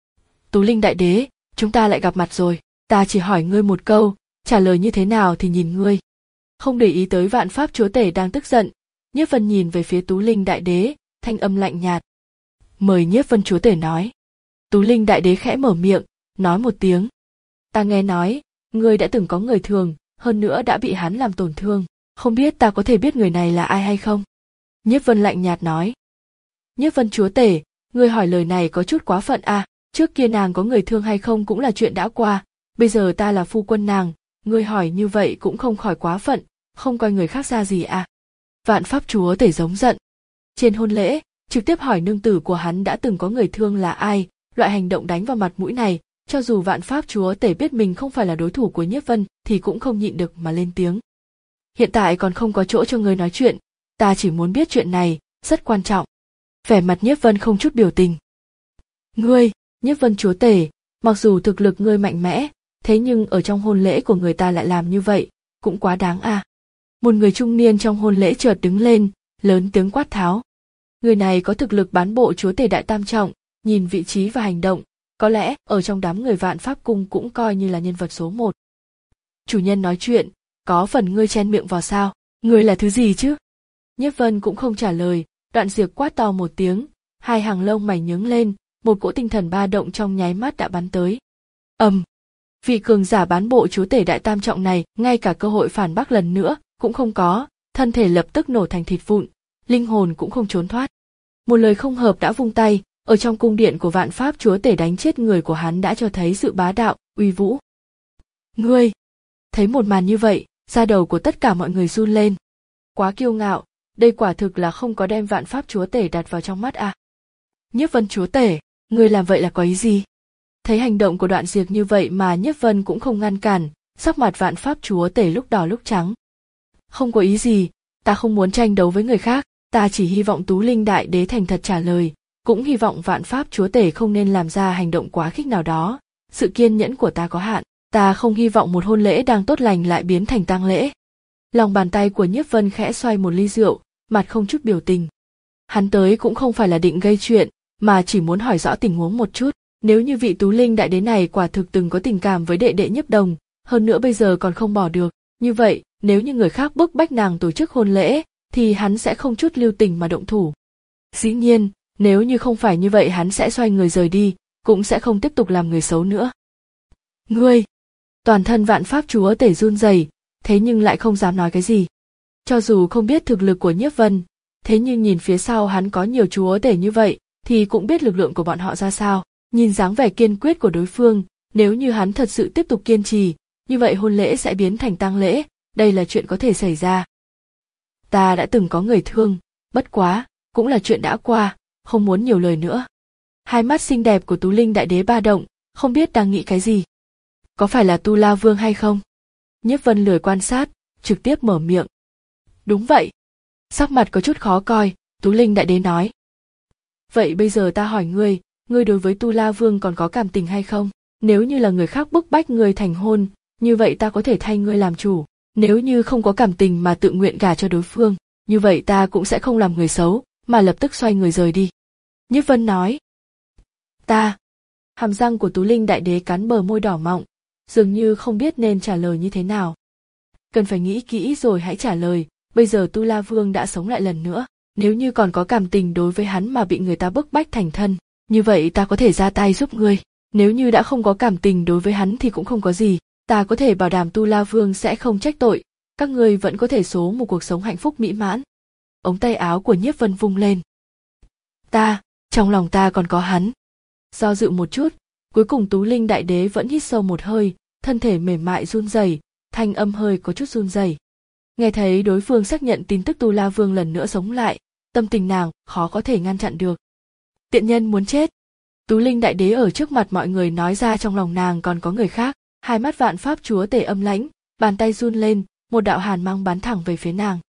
Tú Linh đại đế, chúng ta lại gặp mặt rồi, ta chỉ hỏi ngươi một câu, trả lời như thế nào thì nhìn ngươi. Không để ý tới vạn pháp chúa tể đang tức giận, Nhiếp Vân nhìn về phía Tú Linh đại đế, thanh âm lạnh nhạt. Mời Nhiếp Vân chúa tể nói. Tú Linh đại đế khẽ mở miệng, nói một tiếng. Ta nghe nói, ngươi đã từng có người thường, hơn nữa đã bị hắn làm tổn thương, không biết ta có thể biết người này là ai hay không? Nhiếp Vân lạnh nhạt nói. Nhiếp Vân chúa tể, ngươi hỏi lời này có chút quá phận à, trước kia nàng có người thương hay không cũng là chuyện đã qua, bây giờ ta là phu quân nàng, ngươi hỏi như vậy cũng không khỏi quá phận, không coi người khác ra gì à. Vạn pháp chúa tể giống giận. Trên hôn lễ, trực tiếp hỏi nương tử của hắn đã từng có người thương là ai, loại hành động đánh vào mặt mũi này, cho dù vạn pháp chúa tể biết mình không phải là đối thủ của Nhiếp Vân thì cũng không nhịn được mà lên tiếng. Hiện tại còn không có chỗ cho ngươi nói chuyện, ta chỉ muốn biết chuyện này, rất quan trọng. Vẻ mặt Nhiếp Vân không chút biểu tình. Ngươi, Nhiếp Vân chúa tể, mặc dù thực lực ngươi mạnh mẽ, thế nhưng ở trong hôn lễ của người ta lại làm như vậy, cũng quá đáng à. Một người trung niên trong hôn lễ chợt đứng lên, lớn tiếng quát tháo. Người này có thực lực bán bộ chúa tể đại tam trọng, nhìn vị trí và hành động, có lẽ ở trong đám người vạn pháp cung cũng coi như là nhân vật số một. Chủ nhân nói chuyện, có phần ngươi chen miệng vào sao, ngươi là thứ gì chứ? Nhiếp Vân cũng không trả lời, Đoạn Diệp quát to một tiếng, hai hàng lông mày nhướng lên, một cỗ tinh thần ba động trong nháy mắt đã bắn tới. Ầm, um, vị cường giả bán bộ chúa tể đại tam trọng này ngay cả cơ hội phản bác lần nữa cũng không có, thân thể lập tức nổ thành thịt vụn, linh hồn cũng không trốn thoát. Một lời không hợp đã vung tay, ở trong cung điện của vạn pháp chúa tể đánh chết người của hắn đã cho thấy sự bá đạo, uy vũ. Ngươi! Thấy một màn như vậy, da đầu của tất cả mọi người run lên. Quá kiêu ngạo, đây quả thực là không có đem vạn pháp chúa tể đặt vào trong mắt à. Nhiếp Vân chúa tể, ngươi làm vậy là có ý gì? Thấy hành động của Đoạn Diệp như vậy mà Nhiếp Vân cũng không ngăn cản, sắc mặt vạn pháp chúa tể lúc đỏ lúc trắng. Không có ý gì, ta không muốn tranh đấu với người khác, ta chỉ hy vọng Tú Linh đại đế thành thật trả lời, cũng hy vọng vạn pháp chúa tể không nên làm ra hành động quá khích nào đó. Sự kiên nhẫn của ta có hạn, ta không hy vọng một hôn lễ đang tốt lành lại biến thành tang lễ. Lòng bàn tay của Nhiếp Vân khẽ xoay một ly rượu, mặt không chút biểu tình. Hắn tới cũng không phải là định gây chuyện, mà chỉ muốn hỏi rõ tình huống một chút. Nếu như vị Tú Linh đại đế này quả thực từng có tình cảm với đệ đệ Nhiếp Đồng, hơn nữa bây giờ còn không bỏ được, như vậy nếu như người khác bức bách nàng tổ chức hôn lễ, thì hắn sẽ không chút lưu tình mà động thủ. Dĩ nhiên, nếu như không phải như vậy hắn sẽ xoay người rời đi, cũng sẽ không tiếp tục làm người xấu nữa. Ngươi! Toàn thân vạn pháp chúa tể run rẩy, thế nhưng lại không dám nói cái gì. Cho dù không biết thực lực của Nhiếp Vân, thế nhưng nhìn phía sau hắn có nhiều chúa tể như vậy, thì cũng biết lực lượng của bọn họ ra sao. Nhìn dáng vẻ kiên quyết của đối phương, nếu như hắn thật sự tiếp tục kiên trì, như vậy hôn lễ sẽ biến thành tang lễ, đây là chuyện có thể xảy ra. Ta đã từng có người thương, bất quá, cũng là chuyện đã qua, không muốn nhiều lời nữa. Hai mắt xinh đẹp của Tú Linh đại đế ba động, không biết đang nghĩ cái gì. Có phải là Tu La Vương hay không? Nhiếp Vân lười quan sát, trực tiếp mở miệng. Đúng vậy. Sắc mặt có chút khó coi, Tú Linh đại đế nói. Vậy bây giờ ta hỏi ngươi, ngươi đối với Tu La Vương còn có cảm tình hay không? Nếu như là người khác bức bách ngươi thành hôn, như vậy ta có thể thay ngươi làm chủ. Nếu như không có cảm tình mà tự nguyện gả cho đối phương, như vậy ta cũng sẽ không làm người xấu, mà lập tức xoay người rời đi. Nhiếp Vân nói. Ta. Hàm răng của Tú Linh đại đế cắn bờ môi đỏ mọng, dường như không biết nên trả lời như thế nào. Cần phải nghĩ kỹ rồi hãy trả lời, bây giờ Tu La Vương đã sống lại lần nữa, nếu như còn có cảm tình đối với hắn mà bị người ta bức bách thành thân, như vậy ta có thể ra tay giúp ngươi. Nếu như đã không có cảm tình đối với hắn thì cũng không có gì, ta có thể bảo đảm Tu La Vương sẽ không trách tội, các ngươi vẫn có thể số một cuộc sống hạnh phúc mỹ mãn. Ống tay áo của Nhiếp Vân vung lên. Ta, trong lòng ta còn có hắn. Do dự một chút, cuối cùng Tú Linh đại đế vẫn hít sâu một hơi, thân thể mềm mại run rẩy, thanh âm hơi có chút run rẩy. Nghe thấy đối phương xác nhận tin tức Tu La Vương lần nữa sống lại, tâm tình nàng khó có thể ngăn chặn được. Tiện nhân muốn chết. Tú Linh đại đế ở trước mặt mọi người nói ra trong lòng nàng còn có người khác. Hai mắt vạn pháp chúa tể âm lãnh, bàn tay run lên, một đạo hàn mang bắn thẳng về phía nàng.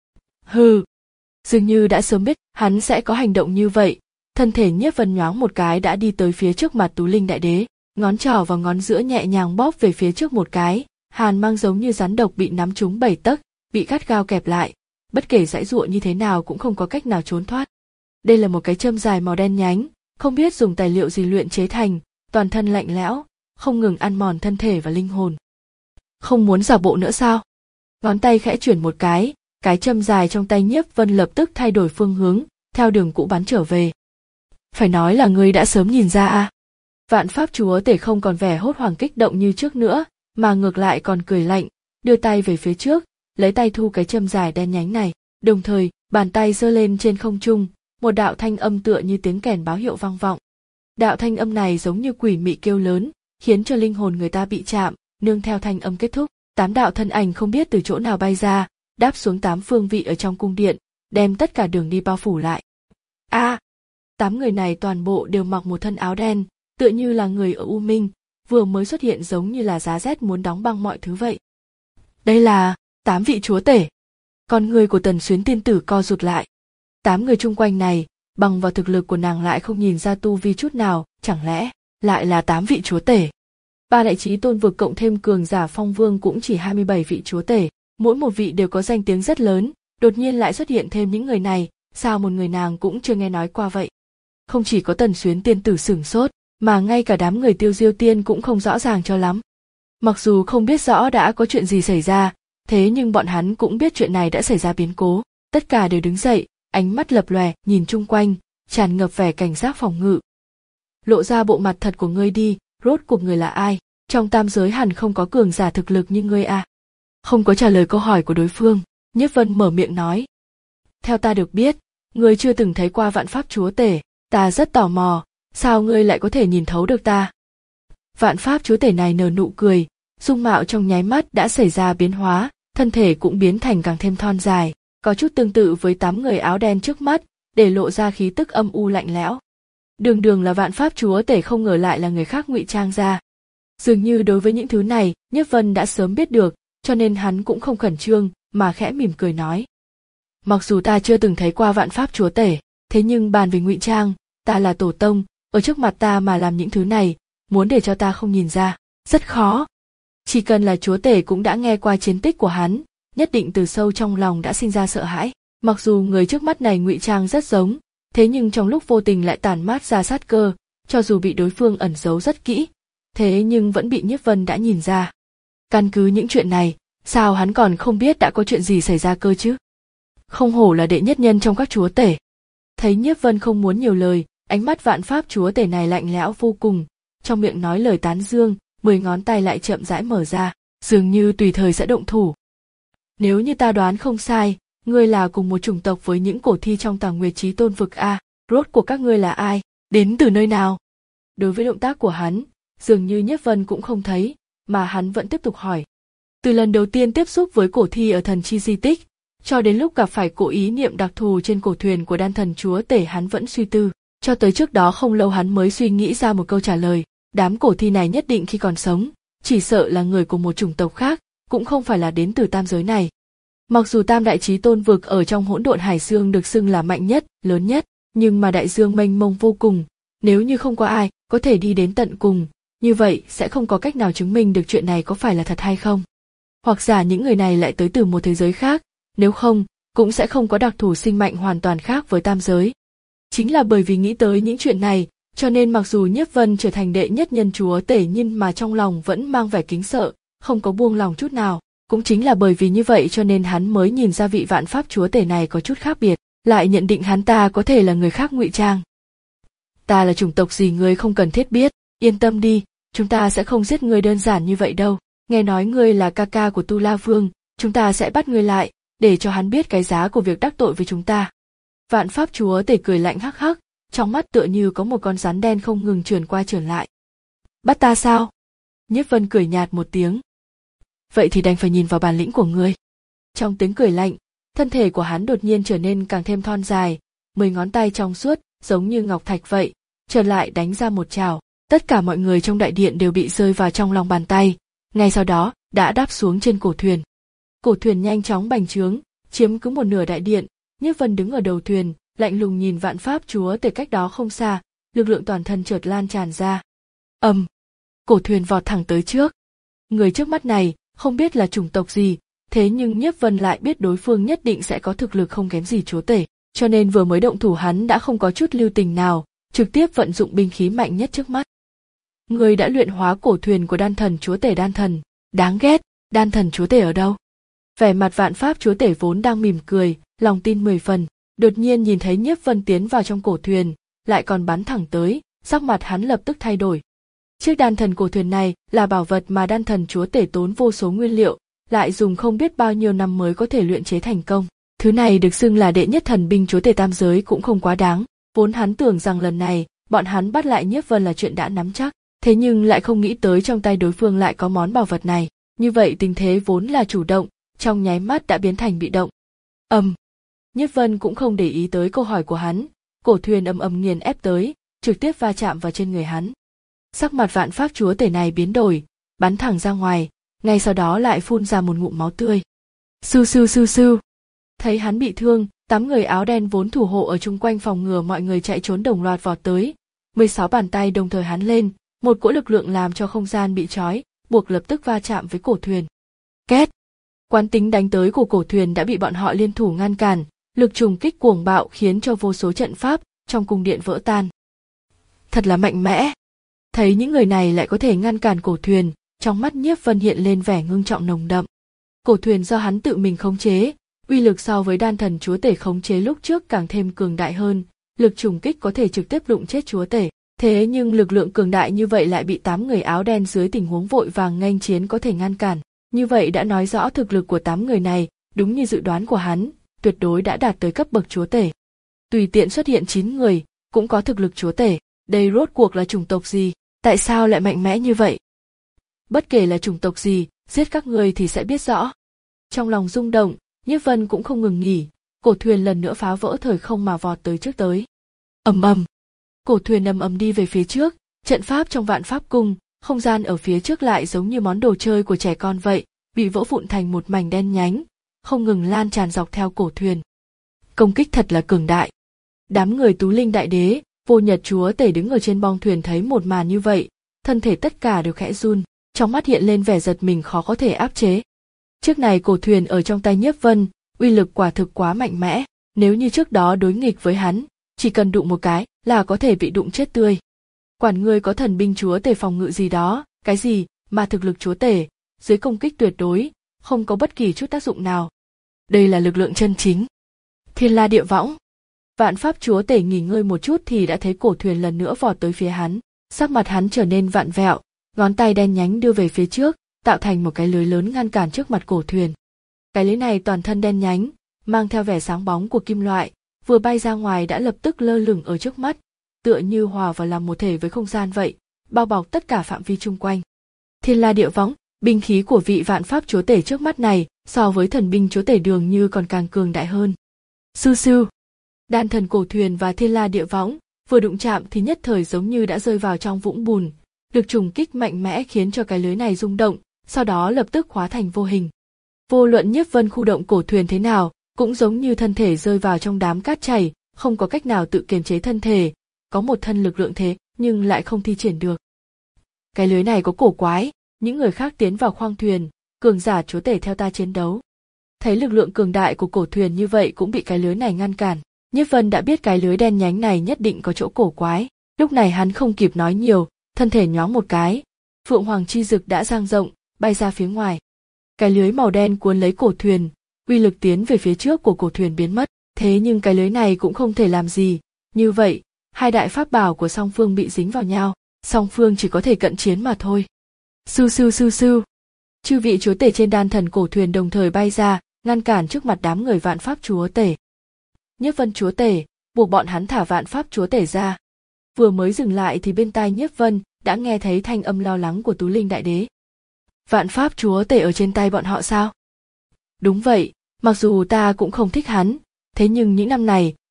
Hừ. Dường như đã sớm biết hắn sẽ có hành động như vậy, thân thể Nhiếp Vân nhoáng một cái đã đi tới phía trước mặt Tú Linh đại đế, ngón trỏ và ngón giữa nhẹ nhàng bóp về phía trước một cái, hàn mang giống như rắn độc bị nắm trúng bảy tấc, bị gắt gao kẹp lại, bất kể giãy giụa như thế nào cũng không có cách nào trốn thoát. Đây là một cái châm dài màu đen nhánh, không biết dùng tài liệu gì luyện chế thành, toàn thân lạnh lẽo, không ngừng ăn mòn thân thể và linh hồn. Không muốn giả bộ nữa sao? Ngón tay khẽ chuyển một cái, cái châm dài trong tay Nhiếp Vân lập tức thay đổi phương hướng, theo đường cũ bắn trở về. Phải nói là ngươi đã sớm nhìn ra à? Vạn pháp chúa tể không còn vẻ hốt hoảng kích động như trước nữa, mà ngược lại còn cười lạnh, đưa tay về phía trước, lấy tay thu cái châm dài đen nhánh này, đồng thời bàn tay giơ lên trên không trung, một đạo thanh âm tựa như tiếng kèn báo hiệu vang vọng. Đạo thanh âm này giống như quỷ mị kêu lớn, khiến cho linh hồn người ta bị chạm, nương theo thanh âm kết thúc, tám đạo thân ảnh không biết từ chỗ nào bay ra, đáp xuống tám phương vị ở trong cung điện, đem tất cả đường đi bao phủ lại. A, à, tám người này toàn bộ đều mặc một thân áo đen, tựa như là người ở U Minh, vừa mới xuất hiện giống như là giá rét muốn đóng băng mọi thứ vậy. Đây là tám vị chúa tể. Con người của Tần Xuyến tiên tử co rụt lại. Tám người chung quanh này, bằng vào thực lực của nàng lại không nhìn ra tu vi chút nào, chẳng lẽ lại là tám vị chúa tể? Ba đại chí tôn vực cộng thêm cường giả phong vương cũng chỉ hai mươi bảy vị chúa tể, mỗi một vị đều có danh tiếng rất lớn, đột nhiên lại xuất hiện thêm những người này, sao một người nàng cũng chưa nghe nói qua vậy? Không chỉ có Tần Xuyến tiên tử sửng sốt, mà ngay cả đám người Tiêu Diêu tiên cũng không rõ ràng cho lắm. Mặc dù không biết rõ đã có chuyện gì xảy ra, thế nhưng bọn hắn cũng biết chuyện này đã xảy ra biến cố, tất cả đều đứng dậy, ánh mắt lập lòe, nhìn chung quanh, tràn ngập vẻ cảnh giác phòng ngự. Lộ ra bộ mặt thật của ngươi đi, rốt cuộc người là ai? Trong tam giới hẳn không có cường giả thực lực như ngươi à? Không có trả lời câu hỏi của đối phương, Nhiếp Vân mở miệng nói. Theo ta được biết, ngươi chưa từng thấy qua vạn pháp chúa tể, ta rất tò mò, sao ngươi lại có thể nhìn thấu được ta? Vạn pháp chúa tể này nở nụ cười, dung mạo trong nháy mắt đã xảy ra biến hóa, thân thể cũng biến thành càng thêm thon dài, có chút tương tự với tám người áo đen trước mắt, để lộ ra khí tức âm u lạnh lẽo. Đường đường là vạn pháp chúa tể không ngờ lại là người khác ngụy trang ra. Dường như đối với những thứ này, Nhiếp Vân đã sớm biết được, cho nên hắn cũng không khẩn trương, mà khẽ mỉm cười nói. Mặc dù ta chưa từng thấy qua vạn pháp chúa tể, thế nhưng bàn về ngụy trang, ta là tổ tông, ở trước mặt ta mà làm những thứ này, muốn để cho ta không nhìn ra, rất khó. Chỉ cần là chúa tể cũng đã nghe qua chiến tích của hắn, nhất định từ sâu trong lòng đã sinh ra sợ hãi. Mặc dù người trước mắt này ngụy trang rất giống, thế nhưng trong lúc vô tình lại tản mát ra sát cơ, cho dù bị đối phương ẩn giấu rất kỹ, thế nhưng vẫn bị Nhiếp Vân đã nhìn ra. Căn cứ những chuyện này, sao hắn còn không biết đã có chuyện gì xảy ra cơ chứ? Không hổ là đệ nhất nhân trong các chúa tể. Thấy Nhiếp Vân không muốn nhiều lời, ánh mắt vạn pháp chúa tể này lạnh lẽo vô cùng, trong miệng nói lời tán dương, mười ngón tay lại chậm rãi mở ra, dường như tùy thời sẽ động thủ. Nếu như ta đoán không sai, ngươi là cùng một chủng tộc với những cổ thi trong Tàng Nguyệt Chí Tôn vực a, rốt của các ngươi là ai, đến từ nơi nào? Đối với động tác của hắn, dường như Nhiếp Vân cũng không thấy, mà hắn vẫn tiếp tục hỏi. Từ lần đầu tiên tiếp xúc với cổ thi ở thần chi di tích, cho đến lúc gặp phải cổ ý niệm đặc thù trên cổ thuyền của đan thần chúa tể hắn vẫn suy tư, cho tới trước đó không lâu hắn mới suy nghĩ ra một câu trả lời, đám cổ thi này nhất định khi còn sống, chỉ sợ là người của một chủng tộc khác, cũng không phải là đến từ tam giới này. Mặc dù tam đại chí tôn vực ở trong hỗn độn hải dương được xưng là mạnh nhất, lớn nhất, nhưng mà đại dương mênh mông vô cùng, nếu như không có ai có thể đi đến tận cùng, như vậy sẽ không có cách nào chứng minh được chuyện này có phải là thật hay không. Hoặc giả những người này lại tới từ một thế giới khác, nếu không, cũng sẽ không có đặc thù sinh mệnh hoàn toàn khác với tam giới. Chính là bởi vì nghĩ tới những chuyện này, cho nên mặc dù Nhiếp Vân trở thành đệ nhất nhân chúa tể nhưng mà trong lòng vẫn mang vẻ kính sợ, không có buông lòng chút nào. Cũng chính là bởi vì như vậy cho nên hắn mới nhìn ra vị vạn pháp chúa tể này có chút khác biệt, lại nhận định hắn ta có thể là người khác ngụy trang. Ta là chủng tộc gì ngươi không cần thiết biết, yên tâm đi, chúng ta sẽ không giết ngươi đơn giản như vậy đâu. Nghe nói ngươi là ca ca của Tu La Vương, chúng ta sẽ bắt ngươi lại, để cho hắn biết cái giá của việc đắc tội với chúng ta. Vạn pháp chúa tể cười lạnh hắc hắc, trong mắt tựa như có một con rắn đen không ngừng trườn qua trườn lại. Bắt ta sao? Nhiếp Vân cười nhạt một tiếng. Vậy thì đành phải nhìn vào bản lĩnh của ngươi. Trong tiếng cười lạnh, thân thể của hắn đột nhiên trở nên càng thêm thon dài, mười ngón tay trong suốt, giống như ngọc thạch vậy, trở lại đánh ra một chảo. Tất cả mọi người trong đại điện đều bị rơi vào trong lòng bàn tay, ngay sau đó đã đáp xuống trên cổ thuyền. Cổ thuyền nhanh chóng bành trướng, chiếm cứ một nửa đại điện. Nhiếp Vân đứng ở đầu thuyền, lạnh lùng nhìn Vạn Pháp Chúa Tể cách đó không xa, lực lượng toàn thân chợt lan tràn ra. Ầm, um, cổ thuyền vọt thẳng tới trước. Người trước mắt này không biết là chủng tộc gì, thế nhưng Nhiếp Vân lại biết đối phương nhất định sẽ có thực lực không kém gì Chúa Tể, cho nên vừa mới động thủ hắn đã không có chút lưu tình nào, trực tiếp vận dụng binh khí mạnh nhất trước mắt. Người đã luyện hóa cổ thuyền của Đan Thần Chúa Tể. Đan Thần, đáng ghét, Đan Thần Chúa Tể ở đâu? Vẻ mặt Vạn Pháp Chúa Tể vốn đang mỉm cười, lòng tin mười phần, đột nhiên nhìn thấy Nhiếp Vân tiến vào trong cổ thuyền, lại còn bắn thẳng tới, sắc mặt hắn lập tức thay đổi. Chiếc đan thần cổ thuyền này là bảo vật mà Đan Thần Chúa Tể tốn vô số nguyên liệu, lại dùng không biết bao nhiêu năm mới có thể luyện chế thành công. Thứ này được xưng là đệ nhất thần binh Chúa Tể tam giới cũng không quá đáng, vốn hắn tưởng rằng lần này bọn hắn bắt lại Nhiếp Vân là chuyện đã nắm chắc, thế nhưng lại không nghĩ tới trong tay đối phương lại có món bảo vật này, như vậy tình thế vốn là chủ động, trong nháy mắt đã biến thành bị động. Ầm, um, Nhiếp Vân cũng không để ý tới câu hỏi của hắn, cổ thuyền ầm ầm nghiền ép tới, trực tiếp va chạm vào trên người hắn. Sắc mặt Vạn Pháp Chúa Tể này biến đổi, bắn thẳng ra ngoài, ngay sau đó lại phun ra một ngụm máu tươi. Sưu sưu sưu sưu. Thấy hắn bị thương, tám người áo đen vốn thủ hộ ở chung quanh phòng ngừa mọi người chạy trốn đồng loạt vọt tới. mười sáu bàn tay đồng thời hắn lên, một cỗ lực lượng làm cho không gian bị trói, buộc lập tức va chạm với cổ thuyền. Két. Quán tính đánh tới của cổ thuyền đã bị bọn họ liên thủ ngăn cản, lực trùng kích cuồng bạo khiến cho vô số trận pháp trong cung điện vỡ tan. Thật là mạnh mẽ. Thấy những người này lại có thể ngăn cản cổ thuyền, trong mắt Nhiếp Vân hiện lên vẻ ngưng trọng nồng đậm. Cổ thuyền do hắn tự mình khống chế, uy lực so với Đan Thần Chúa Tể khống chế lúc trước càng thêm cường đại hơn, lực trùng kích có thể trực tiếp đụng chết Chúa Tể. Thế nhưng lực lượng cường đại như vậy lại bị tám người áo đen dưới tình huống vội vàng nghênh chiến có thể ngăn cản. Như vậy đã nói rõ thực lực của tám người này, đúng như dự đoán của hắn, tuyệt đối đã đạt tới cấp bậc Chúa Tể. Tùy tiện xuất hiện chín người, cũng có thực lực Chúa Tể, đây rốt cuộc là chủng tộc gì, tại sao lại mạnh mẽ như vậy? Bất kể là chủng tộc gì, giết các ngươi thì sẽ biết rõ. Trong lòng rung động, Nhiếp Vân cũng không ngừng nghỉ, cổ thuyền lần nữa phá vỡ thời không mà vọt tới trước tới. Ầm ầm. Cổ thuyền ầm ầm đi về phía trước, trận pháp trong Vạn Pháp Cung, không gian ở phía trước lại giống như món đồ chơi của trẻ con vậy, bị vỡ vụn thành một mảnh đen nhánh, không ngừng lan tràn dọc theo cổ thuyền. Công kích thật là cường đại. Đám người Tú Linh Đại Đế, Vô Nhật Chúa Tể đứng ở trên bong thuyền thấy một màn như vậy, thân thể tất cả đều khẽ run, trong mắt hiện lên vẻ giật mình khó có thể áp chế. Chiếc này cổ thuyền ở trong tay Nhiếp Vân, uy lực quả thực quá mạnh mẽ, nếu như trước đó đối nghịch với hắn, chỉ cần đụng một cái là có thể bị đụng chết tươi. Quản ngươi có thần binh Chúa Tể phòng ngự gì đó, cái gì mà thực lực Chúa Tể, dưới công kích tuyệt đối, không có bất kỳ chút tác dụng nào. Đây là lực lượng chân chính. Thiên La Địa Võng. Vạn Pháp Chúa Tể nghỉ ngơi một chút thì đã thấy cổ thuyền lần nữa vọt tới phía hắn, sắc mặt hắn trở nên vặn vẹo, ngón tay đen nhánh đưa về phía trước, tạo thành một cái lưới lớn ngăn cản trước mặt cổ thuyền. Cái lưới này toàn thân đen nhánh, mang theo vẻ sáng bóng của kim loại, vừa bay ra ngoài đã lập tức lơ lửng ở trước mắt, tựa như hòa vào làm một thể với không gian vậy, bao bọc tất cả phạm vi chung quanh. Thiên La Địa Võng, binh khí của vị Vạn Pháp Chúa Tể trước mắt này, so với thần binh Chúa Tể Đường Như còn càng cường đại hơn. Sưu sưu. Đan thần cổ thuyền và Thiên La Địa Võng vừa đụng chạm thì nhất thời giống như đã rơi vào trong vũng bùn, lực trùng kích mạnh mẽ khiến cho cái lưới này rung động, sau đó lập tức hóa thành vô hình. Vô luận Nhiếp Vân khu động cổ thuyền thế nào, cũng giống như thân thể rơi vào trong đám cát chảy, không có cách nào tự kiềm chế thân thể, có một thân lực lượng thế nhưng lại không thi triển được. Cái lưới này có cổ quái, những người khác tiến vào khoang thuyền, cường giả Chúa Tể theo ta chiến đấu. Thấy lực lượng cường đại của cổ thuyền như vậy cũng bị cái lưới này ngăn cản, Nhiếp Vân đã biết cái lưới đen nhánh này nhất định có chỗ cổ quái, lúc này hắn không kịp nói nhiều, thân thể nhoáng một cái, Phượng Hoàng chi dực đã dang rộng, bay ra phía ngoài. Cái lưới màu đen cuốn lấy cổ thuyền, uy lực tiến về phía trước của cổ thuyền biến mất, thế nhưng cái lưới này cũng không thể làm gì, như vậy, hai đại pháp bảo của song phương bị dính vào nhau, song phương chỉ có thể cận chiến mà thôi. Sưu sưu sưu sưu. Chư vị chúa tể trên đan thần cổ thuyền đồng thời bay ra, ngăn cản trước mặt đám người Vạn Pháp Chúa Tể. Nhiếp Vân Chúa Tể, buộc bọn hắn thả Vạn Pháp Chúa Tể ra. Vừa mới dừng lại thì bên tai Nhiếp Vân đã nghe thấy thanh âm lo lắng của Tú Linh Đại Đế. Vạn Pháp Chúa Tể ở trên tay bọn họ sao? Đúng vậy, mặc dù ta cũng không thích hắn, thế nhưng những năm này,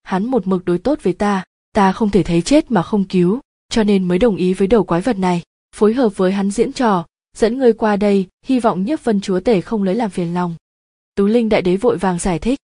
hắn một mực đối tốt với ta, ta không thể thấy chết mà không cứu, cho nên mới đồng ý với đầu quái vật này, phối hợp với hắn diễn trò, dẫn ngươi qua đây, hy vọng Nhiếp Vân chúa tể không lấy làm phiền lòng. Tú Linh đại đế vội vàng giải thích.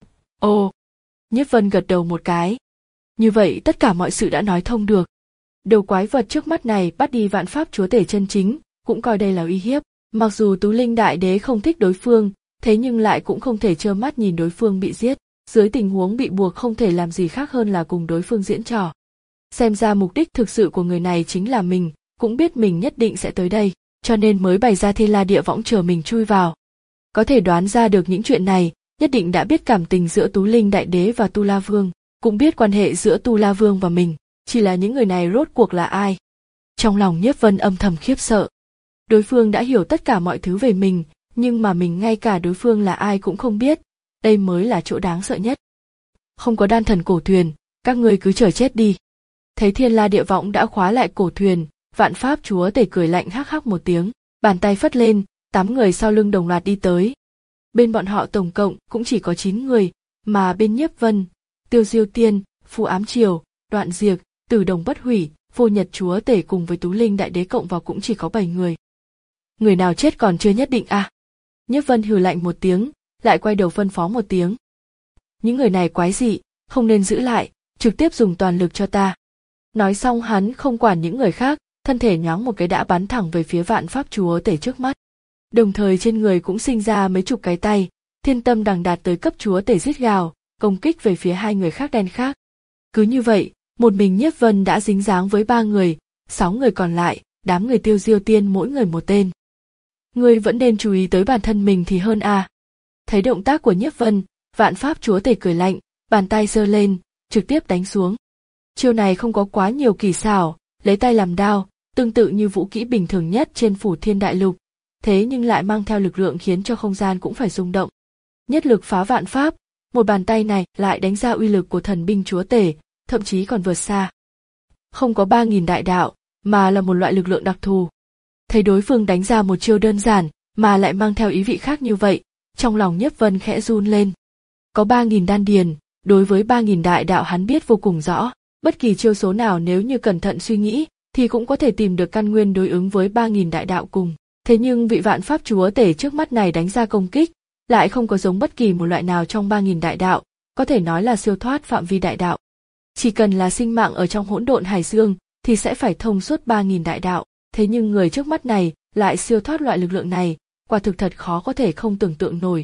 Ồ, Nhiếp Vân gật đầu một cái. Như vậy tất cả mọi sự đã nói thông được. Đầu quái vật trước mắt này bắt đi vạn pháp chúa tể chân chính, cũng coi đây là uy hiếp. Mặc dù Tú Linh đại đế không thích đối phương, thế nhưng lại cũng không thể trơ mắt nhìn đối phương bị giết. Dưới tình huống bị buộc không thể làm gì khác hơn là cùng đối phương diễn trò. Xem ra mục đích thực sự của người này chính là mình, cũng biết mình nhất định sẽ tới đây, cho nên mới bày ra Thiên La Địa Võng chờ mình chui vào. Có thể đoán ra được những chuyện này, nhất định đã biết cảm tình giữa Tú Linh đại đế và Tu La Vương, cũng biết quan hệ giữa Tu La Vương và mình, chỉ là những người này rốt cuộc là ai. Trong lòng Nhiếp Vân âm thầm khiếp sợ. Đối phương đã hiểu tất cả mọi thứ về mình, nhưng mà mình ngay cả đối phương là ai cũng không biết, đây mới là chỗ đáng sợ nhất. Không có đan thần cổ thuyền, các ngươi cứ chờ chết đi. Thấy Thiên La Địa Võng đã khóa lại cổ thuyền, vạn pháp chúa tể cười lạnh hắc hắc một tiếng, bàn tay phất lên, tám người sau lưng đồng loạt đi tới. Bên bọn họ tổng cộng cũng chỉ có chín người, mà bên Nhiếp Vân, Tiêu Diêu Tiên, Phù Ám Triều, Đoạn Diệt, Tử Đồng Bất Hủy, Vô Nhật chúa tể cùng với Tú Linh đại đế cộng vào cũng chỉ có bảy người. Người nào chết còn chưa nhất định à? Nhiếp Vân hừ lạnh một tiếng, lại quay đầu phân phó một tiếng. Những người này quái dị, không nên giữ lại, trực tiếp dùng toàn lực cho ta. Nói xong hắn không quản những người khác, thân thể nhoáng một cái đã bắn thẳng về phía vạn pháp chúa tể trước mắt. Đồng thời trên người cũng sinh ra mấy chục cái tay, thiên tâm đằng đạt tới cấp chúa tể rít gào, công kích về phía hai người khác đen khác. Cứ như vậy, một mình Nhiếp Vân đã dính dáng với ba người, sáu người còn lại, đám người Tiêu Diêu Tiên mỗi người một tên. Ngươi vẫn nên chú ý tới bản thân mình thì hơn à. Thấy động tác của Nhiếp Vân, vạn pháp chúa tể cười lạnh, bàn tay giơ lên, trực tiếp đánh xuống. Chiêu này không có quá nhiều kỳ xảo, lấy tay làm đao, tương tự như vũ kỹ bình thường nhất trên phủ thiên đại lục, thế nhưng lại mang theo lực lượng khiến cho không gian cũng phải rung động. Nhất lực phá vạn pháp, một bàn tay này lại đánh ra uy lực của thần binh chúa tể, thậm chí còn vượt xa. Không có ba nghìn đại đạo, mà là một loại lực lượng đặc thù. Thấy đối phương đánh ra một chiêu đơn giản, mà lại mang theo ý vị khác như vậy, trong lòng Nhiếp Vân khẽ run lên. Có ba nghìn đan điền, đối với ba nghìn đại đạo hắn biết vô cùng rõ, bất kỳ chiêu số nào nếu như cẩn thận suy nghĩ, thì cũng có thể tìm được căn nguyên đối ứng với ba nghìn đại đạo cùng. Thế nhưng vị vạn pháp chúa tể trước mắt này đánh ra công kích, lại không có giống bất kỳ một loại nào trong ba nghìn đại đạo, có thể nói là siêu thoát phạm vi đại đạo. Chỉ cần là sinh mạng ở trong hỗn độn hải dương, thì sẽ phải thông suốt ba nghìn đại đạo, thế nhưng người trước mắt này lại siêu thoát loại lực lượng này, quả thực thật khó có thể không tưởng tượng nổi.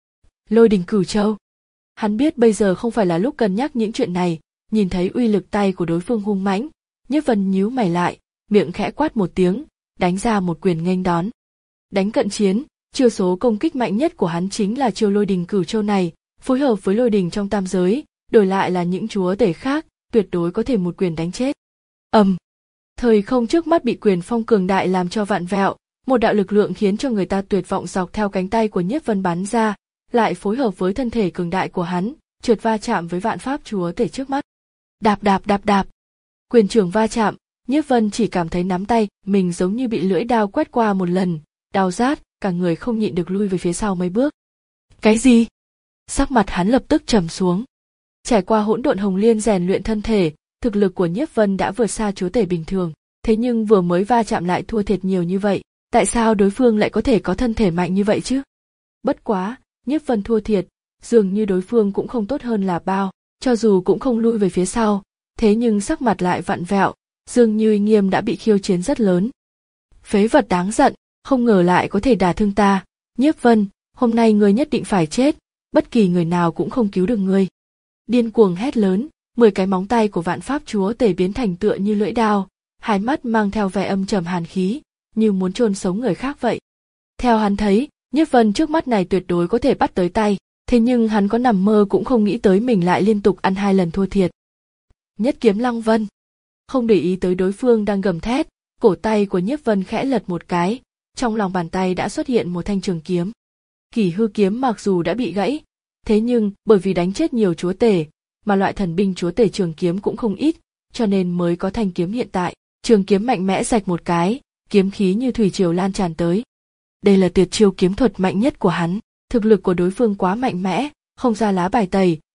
Lôi đình cửu châu. Hắn biết bây giờ không phải là lúc cân nhắc những chuyện này, nhìn thấy uy lực tay của đối phương hung mãnh, Nhiếp Vân nhíu mày lại, miệng khẽ quát một tiếng, đánh ra một quyền nghênh đón. Đánh cận chiến, chiêu số công kích mạnh nhất của hắn chính là chiêu lôi đình cửu châu này, phối hợp với lôi đình trong tam giới, đổi lại là những chúa tể khác, tuyệt đối có thể một quyền đánh chết. Ầm. Um. Thời không trước mắt bị quyền phong cường đại làm cho vạn vẹo, một đạo lực lượng khiến cho người ta tuyệt vọng dọc theo cánh tay của Nhiếp Vân bắn ra, lại phối hợp với thân thể cường đại của hắn, trượt va chạm với vạn pháp chúa tể trước mắt. Đạp đạp đạp đạp. Quyền trường va chạm, Nhiếp Vân chỉ cảm thấy nắm tay mình giống như bị lưỡi dao quét qua một lần, đau rát, cả người không nhịn được lui về phía sau mấy bước. Cái gì? Sắc mặt hắn lập tức trầm xuống. Trải qua hỗn độn hồng liên rèn luyện thân thể, thực lực của Nhiếp Vân đã vượt xa chúa tể bình thường, thế nhưng vừa mới va chạm lại thua thiệt nhiều như vậy, tại sao đối phương lại có thể có thân thể mạnh như vậy chứ? Bất quá, Nhiếp Vân thua thiệt, dường như đối phương cũng không tốt hơn là bao, cho dù cũng không lui về phía sau, thế nhưng sắc mặt lại vặn vẹo, dường như uy nghiêm đã bị khiêu chiến rất lớn. Phế vật đáng giận, không ngờ lại có thể đả thương ta, Nhiếp Vân, hôm nay ngươi nhất định phải chết, bất kỳ người nào cũng không cứu được ngươi. Điên cuồng hét lớn, mười cái móng tay của vạn pháp chúa tể biến thành tựa như lưỡi đao, hai mắt mang theo vẻ âm trầm hàn khí, như muốn chôn sống người khác vậy. Theo hắn thấy, Nhiếp Vân trước mắt này tuyệt đối có thể bắt tới tay, thế nhưng hắn có nằm mơ cũng không nghĩ tới mình lại liên tục ăn hai lần thua thiệt. Nhất kiếm Lăng Vân. Không để ý tới đối phương đang gầm thét, cổ tay của Nhiếp Vân khẽ lật một cái, trong lòng bàn tay đã xuất hiện một thanh trường kiếm. Kỷ hư kiếm mặc dù đã bị gãy, thế nhưng bởi vì đánh chết nhiều chúa tể, mà loại thần binh chúa tể trường kiếm cũng không ít, cho nên mới có thanh kiếm hiện tại. Trường kiếm mạnh mẽ rạch một cái, kiếm khí như thủy triều lan tràn tới. Đây là tuyệt chiêu kiếm thuật mạnh nhất của hắn, thực lực của đối phương quá mạnh mẽ, không ra lá bài tẩy,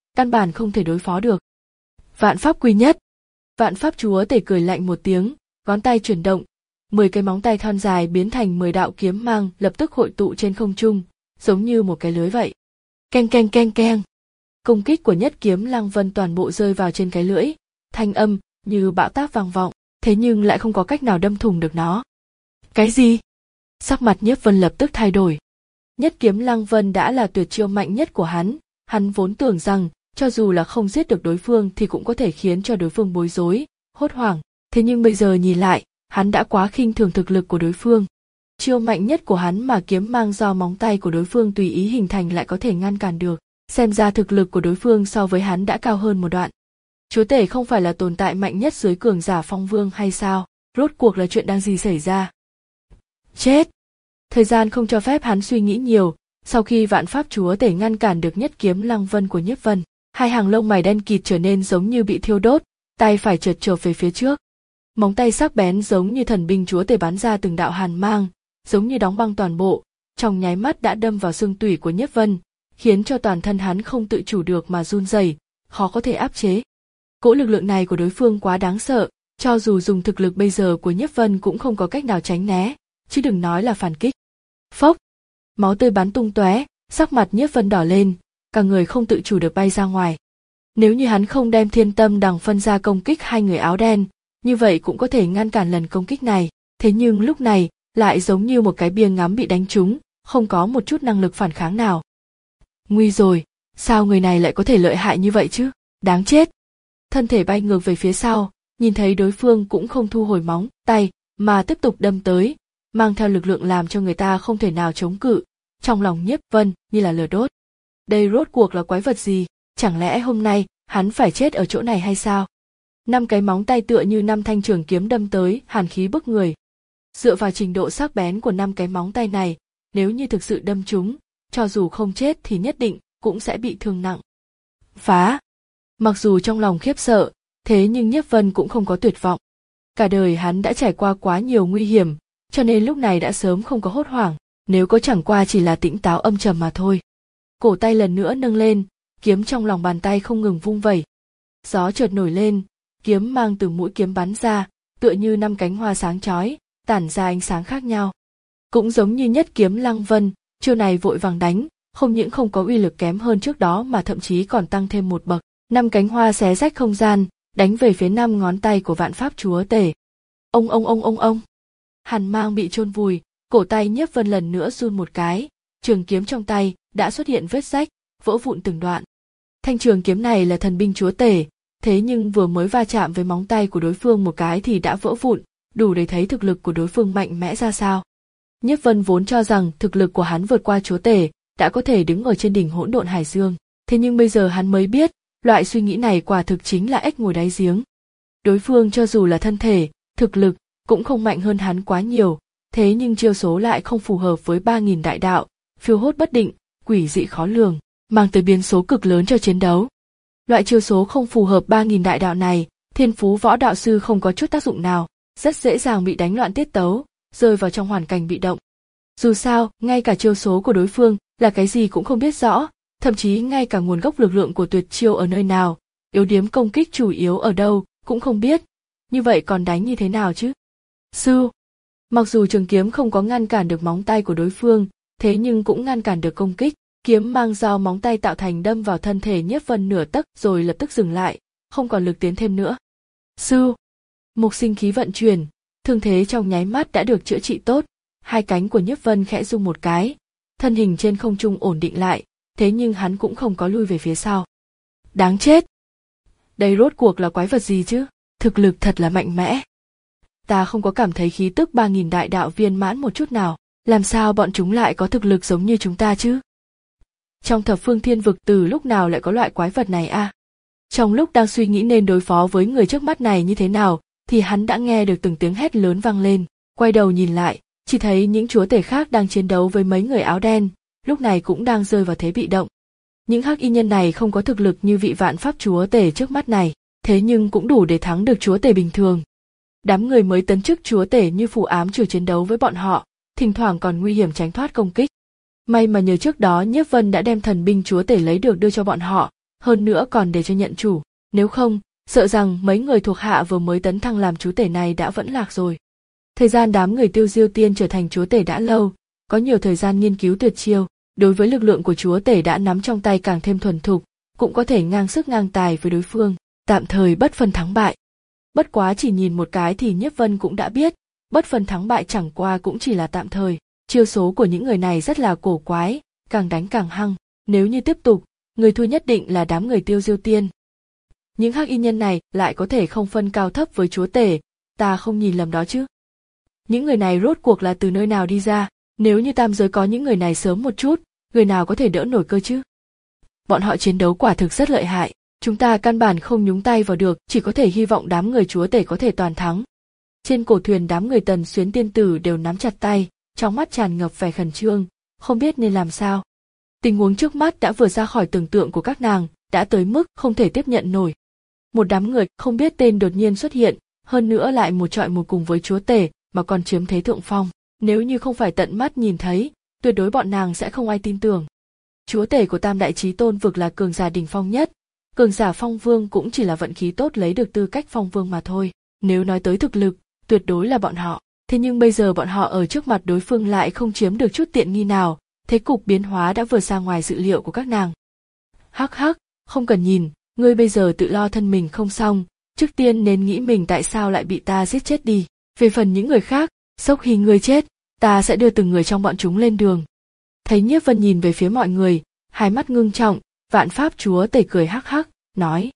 căn bản không thể đối phó được. Vạn pháp quy nhất. Vạn pháp chúa tể cười lạnh một tiếng, ngón tay chuyển động, mười cái móng tay thon dài biến thành mười đạo kiếm mang lập tức hội tụ trên không trung, giống như một cái lưới vậy. Keng keng keng keng. Công kích của nhất kiếm Lăng Vân toàn bộ rơi vào trên cái lưỡi, thanh âm như bão táp vang vọng, thế nhưng lại không có cách nào đâm thủng được nó. Cái gì? Sắc mặt Nhiếp Vân lập tức thay đổi. Nhất kiếm Lăng Vân đã là tuyệt chiêu mạnh nhất của hắn, hắn vốn tưởng rằng cho dù là không giết được đối phương thì cũng có thể khiến cho đối phương bối rối, hốt hoảng, thế nhưng bây giờ nhìn lại, hắn đã quá khinh thường thực lực của đối phương. Chiêu mạnh nhất của hắn mà kiếm mang do móng tay của đối phương tùy ý hình thành lại có thể ngăn cản được, xem ra thực lực của đối phương so với hắn đã cao hơn một đoạn. Chúa tể không phải là tồn tại mạnh nhất dưới cường giả phong vương hay sao? Rốt cuộc là chuyện đang gì xảy ra? Chết! Thời gian không cho phép hắn suy nghĩ nhiều, sau khi vạn pháp chúa tể ngăn cản được nhất kiếm Lăng Vân của Nhiếp Vân, hai hàng lông mày đen kịt trở nên giống như bị thiêu đốt, tay phải chợt chộp về phía trước. Móng tay sắc bén giống như thần binh chúa tể bắn ra từng đạo hàn mang, giống như đóng băng toàn bộ, trong nháy mắt đã đâm vào xương tủy của Nhiếp Vân, khiến cho toàn thân hắn không tự chủ được mà run rẩy, khó có thể áp chế. Cỗ lực lượng này của đối phương quá đáng sợ, cho dù dùng thực lực bây giờ của Nhiếp Vân cũng không có cách nào tránh né, chứ đừng nói là phản kích. Phốc, máu tươi bắn tung tóe, sắc mặt Nhiếp Vân đỏ lên, cả người không tự chủ được bay ra ngoài. Nếu như hắn không đem thiên tâm đằng phân ra công kích hai người áo đen, như vậy cũng có thể ngăn cản lần công kích này, thế nhưng lúc này lại giống như một cái bia ngắm bị đánh trúng, không có một chút năng lực phản kháng nào. Nguy rồi, sao người này lại có thể lợi hại như vậy chứ? Đáng chết! Thân thể bay ngược về phía sau, nhìn thấy đối phương cũng không thu hồi móng tay, mà tiếp tục đâm tới, mang theo lực lượng làm cho người ta không thể nào chống cự, trong lòng Nhiếp Vân như là lửa đốt. Đây rốt cuộc là quái vật gì? Chẳng lẽ hôm nay hắn phải chết ở chỗ này hay sao? Năm cái móng tay tựa như năm thanh trường kiếm đâm tới, hàn khí bức người. Dựa vào trình độ sắc bén của năm cái móng tay này, nếu như thực sự đâm chúng, cho dù không chết thì nhất định cũng sẽ bị thương nặng. Phá! Mặc dù trong lòng khiếp sợ, thế nhưng Nhiếp Vân cũng không có tuyệt vọng. Cả đời hắn đã trải qua quá nhiều nguy hiểm, cho nên lúc này đã sớm không có hốt hoảng, nếu có chẳng qua chỉ là tĩnh táo âm trầm mà thôi. Cổ tay lần nữa nâng lên, kiếm trong lòng bàn tay không ngừng vung vẩy. Gió chợt nổi lên, kiếm mang từ mũi kiếm bắn ra, tựa như năm cánh hoa sáng chói, tản ra ánh sáng khác nhau. Cũng giống như nhất kiếm Lăng Vân, chiêu này vội vàng đánh, không những không có uy lực kém hơn trước đó mà thậm chí còn tăng thêm một bậc. Năm cánh hoa xé rách không gian, đánh về phía năm ngón tay của vạn pháp chúa tể. Ông ông ông ông ông. Hàn mang bị chôn vùi, cổ tay Nhiếp Vân lần nữa run một cái, trường kiếm trong tay đã xuất hiện vết rách, vỡ vụn từng đoạn. Thanh trường kiếm này là thần binh chúa tể, thế nhưng vừa mới va chạm với móng tay của đối phương một cái thì đã vỡ vụn, đủ để thấy thực lực của đối phương mạnh mẽ ra sao. Nhiếp Vân vốn cho rằng thực lực của hắn vượt qua chúa tể, đã có thể đứng ở trên đỉnh hỗn độn hải dương, thế nhưng bây giờ hắn mới biết, loại suy nghĩ này quả thực chính là ếch ngồi đáy giếng. Đối phương cho dù là thân thể, thực lực cũng không mạnh hơn hắn quá nhiều, thế nhưng chiêu số lại không phù hợp với ba nghìn đại đạo, phiêu hốt bất định, quỷ dị khó lường, mang tới biến số cực lớn cho chiến đấu. Loại chiêu số không phù hợp ba nghìn đại đạo này, thiên phú võ đạo sư không có chút tác dụng nào, rất dễ dàng bị đánh loạn tiết tấu, rơi vào trong hoàn cảnh bị động. Dù sao, ngay cả chiêu số của đối phương là cái gì cũng không biết rõ, thậm chí ngay cả nguồn gốc lực lượng của tuyệt chiêu ở nơi nào, yếu điểm công kích chủ yếu ở đâu cũng không biết, như vậy còn đánh như thế nào chứ? Sư, mặc dù trường kiếm không có ngăn cản được móng tay của đối phương, thế nhưng cũng ngăn cản được công kích, kiếm mang do móng tay tạo thành đâm vào thân thể Nhiếp Vân nửa tấc rồi lập tức dừng lại, không còn lực tiến thêm nữa. Sư, mục sinh khí vận chuyển, thương thế trong nháy mắt đã được chữa trị tốt, hai cánh của Nhiếp Vân khẽ rung một cái, thân hình trên không trung ổn định lại, thế nhưng hắn cũng không có lui về phía sau. Đáng chết! Đây rốt cuộc là quái vật gì chứ? Thực lực thật là mạnh mẽ. Ta không có cảm thấy khí tức ba nghìn đại đạo viên mãn một chút nào, làm sao bọn chúng lại có thực lực giống như chúng ta chứ? Trong thập phương thiên vực từ lúc nào lại có loại quái vật này a? À? Trong lúc đang suy nghĩ nên đối phó với người trước mắt này như thế nào, thì hắn đã nghe được từng tiếng hét lớn vang lên, quay đầu nhìn lại, chỉ thấy những chúa tể khác đang chiến đấu với mấy người áo đen, lúc này cũng đang rơi vào thế bị động. Những hắc y nhân này không có thực lực như vị vạn pháp chúa tể trước mắt này, thế nhưng cũng đủ để thắng được chúa tể bình thường. Đám người mới tấn chức chúa tể như phù ám trừ chiến đấu với bọn họ, thỉnh thoảng còn nguy hiểm tránh thoát công kích. May mà nhờ trước đó Nhiếp Vân đã đem thần binh chúa tể lấy được đưa cho bọn họ, hơn nữa còn để cho nhận chủ, nếu không, sợ rằng mấy người thuộc hạ vừa mới tấn thăng làm chúa tể này đã vẫn lạc rồi. Thời gian đám người Tiêu Diêu Tiên trở thành chúa tể đã lâu, có nhiều thời gian nghiên cứu tuyệt chiêu, đối với lực lượng của chúa tể đã nắm trong tay càng thêm thuần thục, cũng có thể ngang sức ngang tài với đối phương, tạm thời bất phân thắng bại. Bất quá chỉ nhìn một cái thì Nhiếp Vân cũng đã biết, bất phân thắng bại chẳng qua cũng chỉ là tạm thời, chiêu số của những người này rất là cổ quái, càng đánh càng hăng, nếu như tiếp tục, người thua nhất định là đám người Tiêu Diêu Tiên. Những hắc y nhân này lại có thể không phân cao thấp với chúa tể, ta không nhìn lầm đó chứ. Những người này rốt cuộc là từ nơi nào đi ra, nếu như tam giới có những người này sớm một chút, người nào có thể đỡ nổi cơ chứ? Bọn họ chiến đấu quả thực rất lợi hại, chúng ta căn bản không nhúng tay vào được, chỉ có thể hy vọng đám người chúa tể có thể toàn thắng. Trên cổ thuyền đám người Tần Xuyến tiên tử đều nắm chặt tay, trong mắt tràn ngập vẻ khẩn trương, không biết nên làm sao. Tình huống trước mắt đã vừa ra khỏi tưởng tượng của các nàng, đã tới mức không thể tiếp nhận nổi. Một đám người không biết tên đột nhiên xuất hiện, hơn nữa lại một trọi một cùng với chúa tể, mà còn chiếm thế thượng phong. Nếu như không phải tận mắt nhìn thấy, tuyệt đối bọn nàng sẽ không ai tin tưởng. Chúa tể của Tam Đại Chí Tôn vực là cường giả đỉnh phong nhất, cường giả phong vương cũng chỉ là vận khí tốt lấy được tư cách phong vương mà thôi. Nếu nói tới thực lực, tuyệt đối là bọn họ. Thế nhưng bây giờ bọn họ ở trước mặt đối phương lại không chiếm được chút tiện nghi nào, thế cục biến hóa đã vượt ra ngoài dự liệu của các nàng. Hắc hắc, không cần nhìn, ngươi bây giờ tự lo thân mình không xong, trước tiên nên nghĩ mình tại sao lại bị ta giết chết đi. Về phần những người khác, sau khi ngươi chết, ta sẽ đưa từng người trong bọn chúng lên đường. Thấy Nhiếp Vân nhìn về phía mọi người, hai mắt ngưng trọng, Vạn Pháp chúa tể cười hắc hắc, nói.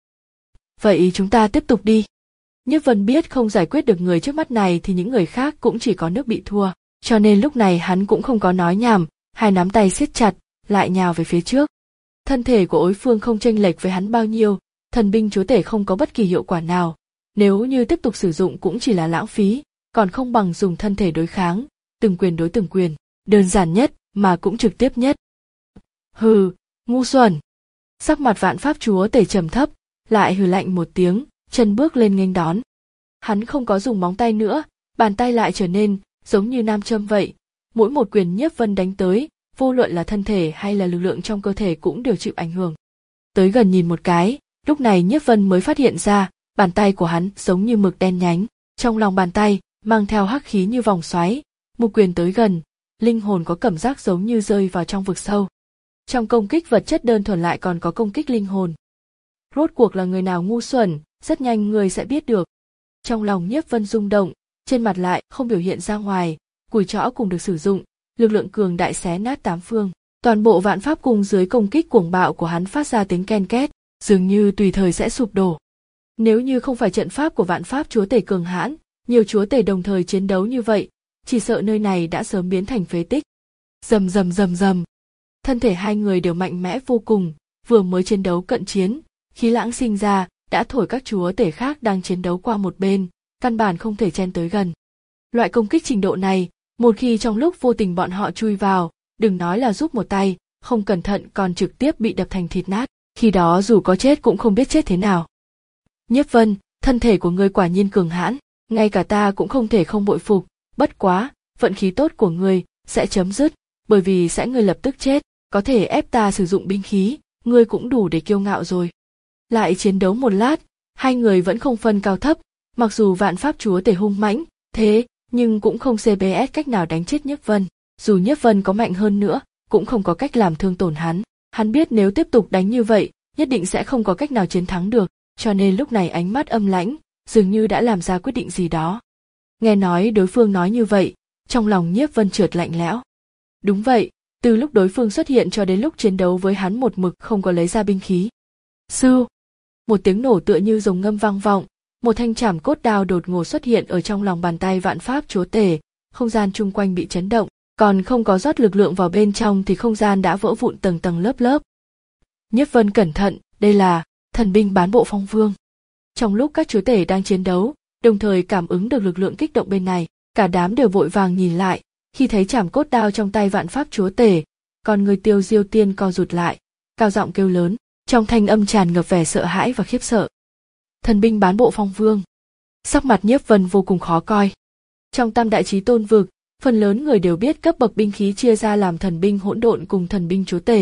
Vậy chúng ta tiếp tục đi. Nhiếp Vân biết không giải quyết được người trước mắt này thì những người khác cũng chỉ có nước bị thua, cho nên lúc này hắn cũng không có nói nhảm, hai nắm tay siết chặt, lại nhào về phía trước. Thân thể của đối phương không chênh lệch với hắn bao nhiêu, thần binh chúa tể không có bất kỳ hiệu quả nào, nếu như tiếp tục sử dụng cũng chỉ là lãng phí, còn không bằng dùng thân thể đối kháng, từng quyền đối từng quyền, đơn giản nhất mà cũng trực tiếp nhất. Hừ, ngu xuẩn. Sắc mặt Vạn Pháp chúa tể trầm thấp, lại hừ lạnh một tiếng, chân bước lên nghênh đón. Hắn không có dùng móng tay nữa, bàn tay lại trở nên giống như nam châm vậy, mỗi một quyền Nhiếp Vân đánh tới, vô luận là thân thể hay là lực lượng trong cơ thể cũng đều chịu ảnh hưởng. Tới gần nhìn một cái, lúc này Nhiếp Vân mới phát hiện ra, bàn tay của hắn giống như mực đen nhánh, trong lòng bàn tay mang theo hắc khí như vòng xoáy, một quyền tới gần, linh hồn có cảm giác giống như rơi vào trong vực sâu. Trong công kích vật chất đơn thuần lại còn có công kích linh hồn. Rốt cuộc là người nào ngu xuẩn, rất nhanh người sẽ biết được. Trong lòng Nhiếp Vân rung động, trên mặt lại không biểu hiện ra ngoài, cùi trỏ cùng được sử dụng, lực lượng cường đại xé nát tám phương. Toàn bộ vạn pháp cung dưới công kích cuồng bạo của hắn phát ra tiếng ken két, dường như tùy thời sẽ sụp đổ. Nếu như không phải trận pháp của vạn pháp chúa tể cường hãn, nhiều chúa tể đồng thời chiến đấu như vậy, chỉ sợ nơi này đã sớm biến thành phế tích. Rầm rầm rầm rầm. Thân thể hai người đều mạnh mẽ vô cùng, vừa mới chiến đấu cận chiến, khí lãng sinh ra, đã thổi các chúa tể khác đang chiến đấu qua một bên, căn bản không thể chen tới gần. Loại công kích trình độ này, một khi trong lúc vô tình bọn họ chui vào, đừng nói là giúp một tay, không cẩn thận còn trực tiếp bị đập thành thịt nát, khi đó dù có chết cũng không biết chết thế nào. Nhiếp Vân, thân thể của ngươi quả nhiên cường hãn, ngay cả ta cũng không thể không bội phục, bất quá, vận khí tốt của ngươi sẽ chấm dứt, bởi vì sẽ ngươi lập tức chết, có thể ép ta sử dụng binh khí, ngươi cũng đủ để kiêu ngạo rồi. Lại chiến đấu một lát, hai người vẫn không phân cao thấp, mặc dù vạn pháp chúa tể hung mãnh, thế nhưng cũng không xê bê ét cách nào đánh chết Nhiếp Vân. Dù Nhiếp Vân có mạnh hơn nữa, cũng không có cách làm thương tổn hắn. Hắn biết nếu tiếp tục đánh như vậy, nhất định sẽ không có cách nào chiến thắng được, cho nên lúc này ánh mắt âm lãnh, dường như đã làm ra quyết định gì đó. Nghe nói đối phương nói như vậy, trong lòng Nhiếp Vân trượt lạnh lẽo. Đúng vậy, từ lúc đối phương xuất hiện cho đến lúc chiến đấu với hắn một mực không có lấy ra binh khí. Sư! Một tiếng nổ tựa như rồng ngâm vang vọng, một thanh trảm cốt đao đột ngột xuất hiện ở trong lòng bàn tay vạn pháp chúa tể, không gian chung quanh bị chấn động, còn không có rót lực lượng vào bên trong thì không gian đã vỡ vụn tầng tầng lớp lớp. Nhiếp Vân cẩn thận, đây là thần binh bán bộ phong vương. Trong lúc các chúa tể đang chiến đấu, đồng thời cảm ứng được lực lượng kích động bên này, cả đám đều vội vàng nhìn lại, khi thấy trảm cốt đao trong tay vạn pháp chúa tể, còn người Tiêu Diêu Tiên co rụt lại, cao giọng kêu lớn, trong thanh âm tràn ngập vẻ sợ hãi và khiếp sợ. Thần binh bán bộ phong vương. Sắc mặt Nhiếp Vân vô cùng khó coi. Trong Tam Đại Chí Tôn vực, phần lớn người đều biết cấp bậc binh khí chia ra làm thần binh hỗn độn cùng thần binh chúa tể,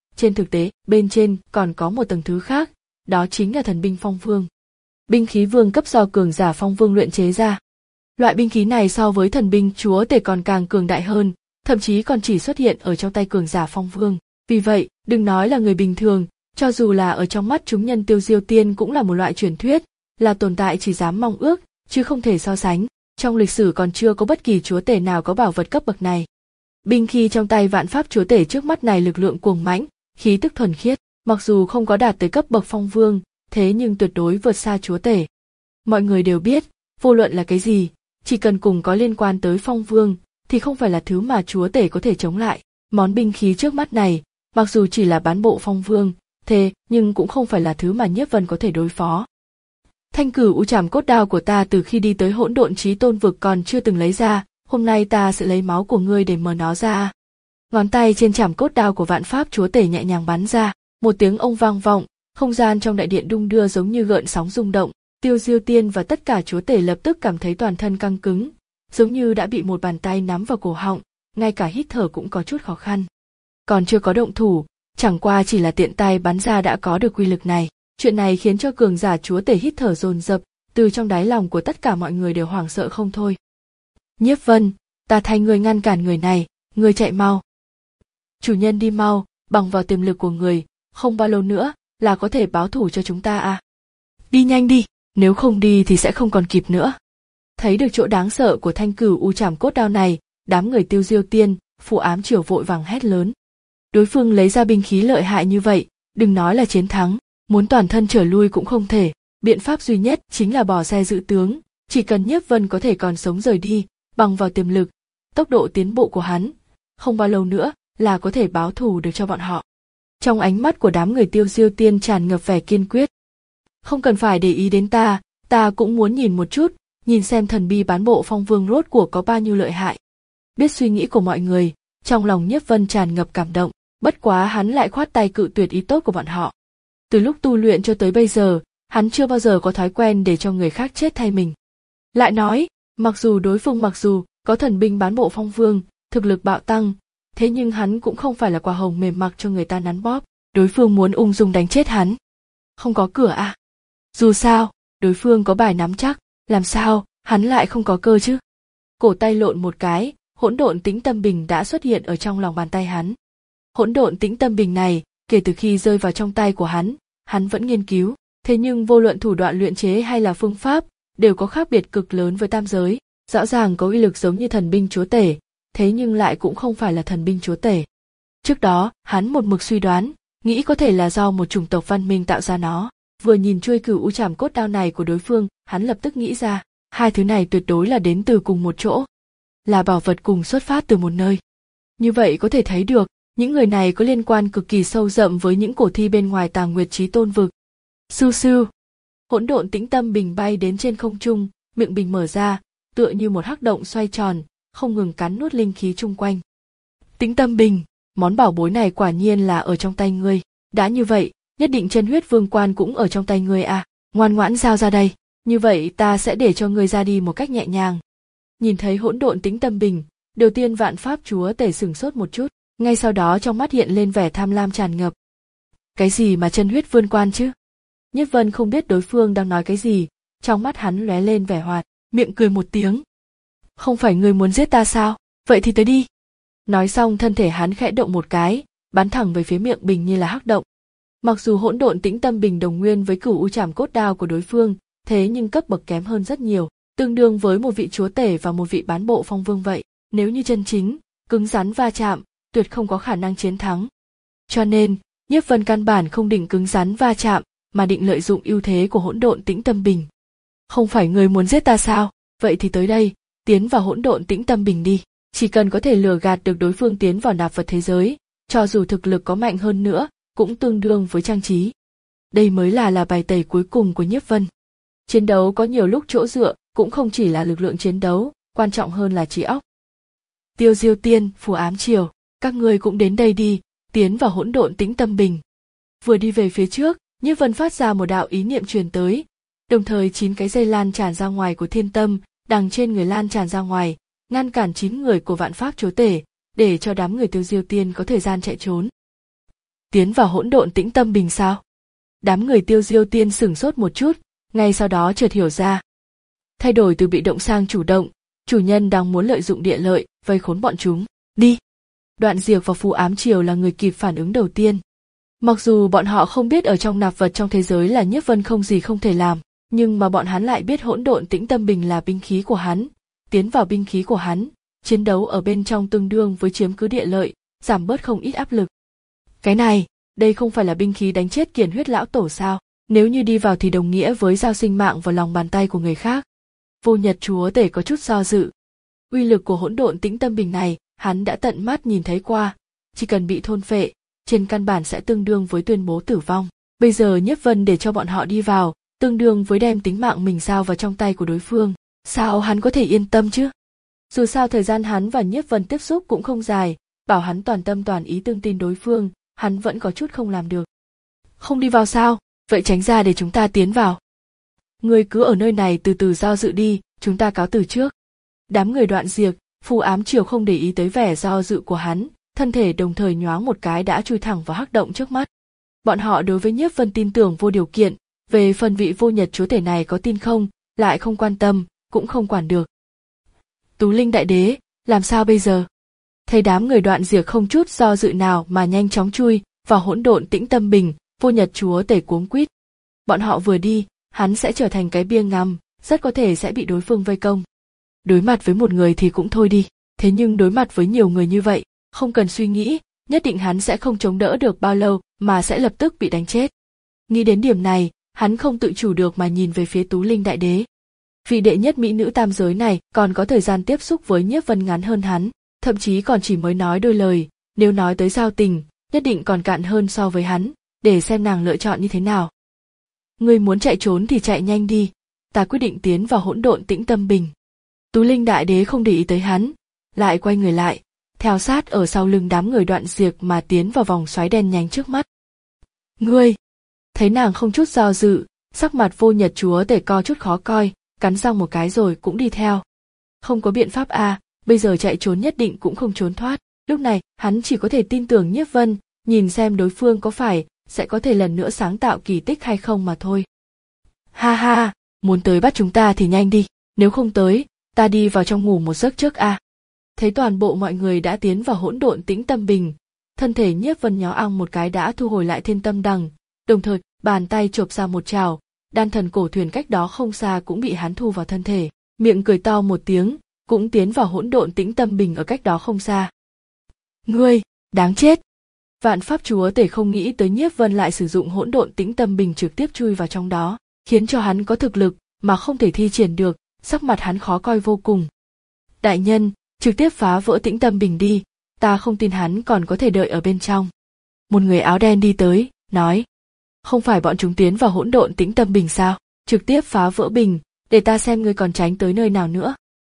trên thực tế, bên trên còn có một tầng thứ khác, đó chính là thần binh phong vương. Binh khí vương cấp do cường giả phong vương luyện chế ra. Loại binh khí này so với thần binh chúa tể còn càng cường đại hơn, thậm chí còn chỉ xuất hiện ở trong tay cường giả phong vương. Vì vậy, đừng nói là người bình thường, cho dù là ở trong mắt chúng nhân Tiêu Diêu Tiên cũng là một loại truyền thuyết, là tồn tại chỉ dám mong ước, chứ không thể so sánh. Trong lịch sử còn chưa có bất kỳ chúa tể nào có bảo vật cấp bậc này. Binh khí trong tay vạn pháp chúa tể trước mắt này lực lượng cuồng mãnh, khí tức thuần khiết, mặc dù không có đạt tới cấp bậc phong vương, thế nhưng tuyệt đối vượt xa chúa tể. Mọi người đều biết, vô luận là cái gì, chỉ cần cùng có liên quan tới phong vương, thì không phải là thứ mà chúa tể có thể chống lại. Món binh khí trước mắt này, mặc dù chỉ là bán bộ phong vương, thế nhưng cũng không phải là thứ mà Nhiếp Vân có thể đối phó. Thanh cửu u trảm cốt đao của ta từ khi đi tới hỗn độn chí tôn vực còn chưa từng lấy ra, hôm nay ta sẽ lấy máu của ngươi để mở nó ra. Ngón tay trên trảm cốt đao của vạn pháp chúa tể nhẹ nhàng bắn ra, một tiếng ông vang vọng, không gian trong đại điện đung đưa giống như gợn sóng rung động. Tiêu Diêu Tiên và tất cả chúa tể lập tức cảm thấy toàn thân căng cứng, giống như đã bị một bàn tay nắm vào cổ họng, ngay cả hít thở cũng có chút khó khăn. Còn chưa có động thủ, chẳng qua chỉ là tiện tay bắn ra đã có được quy lực này. Chuyện này khiến cho cường giả chúa tể hít thở dồn dập, từ trong đáy lòng của tất cả mọi người đều hoảng sợ không thôi. Nhiếp Vân, ta thay người ngăn cản người này, người chạy mau. Chủ nhân đi mau, bằng vào tiềm lực của người, không bao lâu nữa là có thể báo thủ cho chúng ta à. Đi nhanh đi, nếu không đi thì sẽ không còn kịp nữa. Thấy được chỗ đáng sợ của thanh cửu u trảm cốt đao này, đám người Tiêu Diêu Tiên, Phù Ám Triều vội vàng hét lớn. Đối phương lấy ra binh khí lợi hại như vậy, đừng nói là chiến thắng, muốn toàn thân trở lui cũng không thể. Biện pháp duy nhất chính là bỏ xe giữ tướng, chỉ cần Nhiếp Vân có thể còn sống rời đi, bằng vào tiềm lực, tốc độ tiến bộ của hắn, không bao lâu nữa là có thể báo thù được cho bọn họ. Trong ánh mắt của đám người Tiêu Diêu Tiên tràn ngập vẻ kiên quyết. Không cần phải để ý đến ta, ta cũng muốn nhìn một chút, nhìn xem thần bi bán bộ phong vương rốt cuộc có bao nhiêu lợi hại. Biết suy nghĩ của mọi người, trong lòng Nhiếp Vân tràn ngập cảm động, bất quá hắn lại khoát tay cự tuyệt ý tốt của bọn họ. Từ lúc tu luyện cho tới bây giờ, hắn chưa bao giờ có thói quen để cho người khác chết thay mình. Lại nói, mặc dù đối phương mặc dù có thần binh bán bộ phong vương, thực lực bạo tăng, thế nhưng hắn cũng không phải là quả hồng mềm mặc cho người ta nắn bóp, đối phương muốn ung dung đánh chết hắn. Không có cửa à? Dù sao, đối phương có bài nắm chắc, làm sao, hắn lại không có cơ chứ? Cổ tay lộn một cái, hỗn độn tĩnh tâm bình đã xuất hiện ở trong lòng bàn tay hắn. Hỗn độn tĩnh tâm bình này, kể từ khi rơi vào trong tay của hắn, hắn vẫn nghiên cứu, thế nhưng vô luận thủ đoạn luyện chế hay là phương pháp, đều có khác biệt cực lớn với tam giới, rõ ràng có uy lực giống như thần binh chúa tể, thế nhưng lại cũng không phải là thần binh chúa tể. Trước đó, hắn một mực suy đoán, nghĩ có thể là do một chủng tộc văn minh tạo ra nó. Vừa nhìn chuôi cửu u trảm cốt đao này của đối phương, hắn lập tức nghĩ ra, hai thứ này tuyệt đối là đến từ cùng một chỗ, là bảo vật cùng xuất phát từ một nơi. Như vậy có thể thấy được, những người này có liên quan cực kỳ sâu rậm với những cổ thi bên ngoài Tàng Nguyệt Chí Tôn vực. Sưu sưu, hỗn độn tĩnh tâm bình bay đến trên không trung, miệng bình mở ra, tựa như một hắc động xoay tròn, không ngừng cắn nuốt linh khí chung quanh. Tĩnh tâm bình, món bảo bối này quả nhiên là ở trong tay ngươi. Đã như vậy, nhất định chân huyết vương quan cũng ở trong tay ngươi à, ngoan ngoãn giao ra đây, như vậy ta sẽ để cho ngươi ra đi một cách nhẹ nhàng. Nhìn thấy hỗn độn tĩnh tâm bình, đầu tiên vạn pháp chúa tể sửng sốt một chút, ngay sau đó trong mắt hiện lên vẻ tham lam tràn ngập. Cái gì mà chân huyết vương quan chứ? Nhiếp Vân không biết đối phương đang nói cái gì, trong mắt hắn lóe lên vẻ hoạt, miệng cười một tiếng. Không phải ngươi muốn giết ta sao? Vậy thì tới đi. Nói xong thân thể hắn khẽ động một cái, bắn thẳng về phía miệng bình như là hắc động. Mặc dù hỗn độn tĩnh tâm bình đồng nguyên với cửu u trảm cốt đao của đối phương, thế nhưng cấp bậc kém hơn rất nhiều, tương đương với một vị chúa tể và một vị bán bộ phong vương vậy. Nếu như chân chính, cứng rắn va chạm, tuyệt không có khả năng chiến thắng. Cho nên, Nhiếp Vân căn bản không định cứng rắn va chạm, mà định lợi dụng ưu thế của hỗn độn tĩnh tâm bình. Không phải ngươi muốn giết ta sao? Vậy thì tới đây, tiến vào hỗn độn tĩnh tâm bình đi. Chỉ cần có thể lừa gạt được đối phương tiến vào nạp vật thế giới, cho dù thực lực có mạnh hơn nữa, cũng tương đương với trang trí. Đây mới là là bài tẩy cuối cùng của Nhiếp Vân. Chiến đấu có nhiều lúc chỗ dựa, cũng không chỉ là lực lượng chiến đấu, quan trọng hơn là trí óc. Tiêu Diêu Tiên, Phù Ám Triều, các ngươi cũng đến đây đi, tiến vào hỗn độn tĩnh tâm bình. Vừa đi về phía trước, Nhiếp Vân phát ra một đạo ý niệm truyền tới, đồng thời chín cái dây lan tràn ra ngoài của thiên tâm, đằng trên người lan tràn ra ngoài, ngăn cản chín người của vạn pháp chúa tể, để cho đám người Tiêu Diêu Tiên có thời gian chạy trốn. tiến vào hỗn độn tĩnh tâm bình sao? Đám người Tiêu Diêu Tiên sửng sốt một chút, ngay sau đó chợt hiểu ra. Thay đổi từ bị động sang chủ động, chủ nhân đang muốn lợi dụng địa lợi, vây khốn bọn chúng. Đi! Đoạn Diệp và Phù Ám Triều là người kịp phản ứng đầu tiên. Mặc dù bọn họ không biết ở trong nạp vật trong thế giới là Nhiếp Vân không gì không thể làm, nhưng mà bọn hắn lại biết hỗn độn tĩnh tâm bình là binh khí của hắn, tiến vào binh khí của hắn, chiến đấu ở bên trong tương đương với chiếm cứ địa lợi, giảm bớt không ít áp lực. Cái này, đây không phải là binh khí đánh chết Kiền Huyết lão tổ sao? Nếu như đi vào thì đồng nghĩa với giao sinh mạng vào lòng bàn tay của người khác. Vô Nhật chúa tể có chút do dự. Uy lực của hỗn độn tĩnh tâm bình này, hắn đã tận mắt nhìn thấy qua, chỉ cần bị thôn phệ, trên căn bản sẽ tương đương với tuyên bố tử vong. Bây giờ Nhiếp Vân để cho bọn họ đi vào, tương đương với đem tính mạng mình giao vào trong tay của đối phương. Sao hắn có thể yên tâm chứ? Dù sao thời gian hắn và Nhiếp Vân tiếp xúc cũng không dài, bảo hắn toàn tâm toàn ý tương tin đối phương, hắn vẫn có chút không làm được. Không đi vào sao? Vậy tránh ra để chúng ta tiến vào. Người cứ ở nơi này từ từ do dự đi, chúng ta cáo từ trước. Đám người Đoạn Diệp, Phù Ám Triều không để ý tới vẻ do dự của hắn, thân thể đồng thời nhoáng một cái đã chui thẳng vào hắc động trước mắt. Bọn họ đối với Nhiếp Vân tin tưởng vô điều kiện, về phần vị Vô Nhật chúa tể này có tin không, lại không quan tâm, cũng không quản được. Tú Linh đại đế, làm sao bây giờ? Thấy đám người Đoạn Diệp không chút do dự nào mà nhanh chóng chui vào hỗn độn tĩnh tâm bình, Vô Nhật chúa tể cuống quýt. Bọn họ vừa đi, hắn sẽ trở thành cái bia ngắm, rất có thể sẽ bị đối phương vây công. Đối mặt với một người thì cũng thôi đi, thế nhưng đối mặt với nhiều người như vậy, không cần suy nghĩ, nhất định hắn sẽ không chống đỡ được bao lâu mà sẽ lập tức bị đánh chết. Nghĩ đến điểm này, hắn không tự chủ được mà nhìn về phía Tú Linh đại đế. Vị đệ nhất mỹ nữ tam giới này còn có thời gian tiếp xúc với Nhiếp Vân ngắn hơn hắn, thậm chí còn chỉ mới nói đôi lời, nếu nói tới giao tình, nhất định còn cạn hơn so với hắn, để xem nàng lựa chọn như thế nào. Ngươi muốn chạy trốn thì chạy nhanh đi, ta quyết định tiến vào hỗn độn tĩnh tâm bình. Tú Linh đại đế không để ý tới hắn, lại quay người lại, theo sát ở sau lưng đám người Đoạn Diệp mà tiến vào vòng xoáy đen nhánh trước mắt. Ngươi! Thấy nàng không chút do dự, sắc mặt Vô Nhật chúa tể co chút khó coi, cắn răng một cái rồi cũng đi theo. Không có biện pháp a, à, bây giờ chạy trốn nhất định cũng không trốn thoát. Lúc này, hắn chỉ có thể tin tưởng Nhiếp Vân, nhìn xem đối phương có phải sẽ có thể lần nữa sáng tạo kỳ tích hay không mà thôi. Ha ha, muốn tới bắt chúng ta thì nhanh đi, nếu không tới, ta đi vào trong ngủ một giấc trước a. À. Thấy toàn bộ mọi người đã tiến vào hỗn độn tĩnh tâm bình, thân thể Nhiếp Vân nhó ong một cái đã thu hồi lại thiên tâm đằng, đồng thời bàn tay chộp ra một trào, đan thần cổ thuyền cách đó không xa cũng bị hắn thu vào thân thể, miệng cười to một tiếng, cũng tiến vào hỗn độn tĩnh tâm bình ở cách đó không xa. Ngươi, đáng chết! Vạn Pháp chúa tể không nghĩ tới Nhiếp Vân lại sử dụng hỗn độn tĩnh tâm bình trực tiếp chui vào trong đó, khiến cho hắn có thực lực mà không thể thi triển được, sắc mặt hắn khó coi vô cùng. Đại nhân, trực tiếp phá vỡ tĩnh tâm bình đi, ta không tin hắn còn có thể đợi ở bên trong. Một người áo đen đi tới, nói. Không phải bọn chúng tiến vào hỗn độn tĩnh tâm bình sao? Trực tiếp phá vỡ bình, để ta xem ngươi còn tránh tới nơi nào nữa.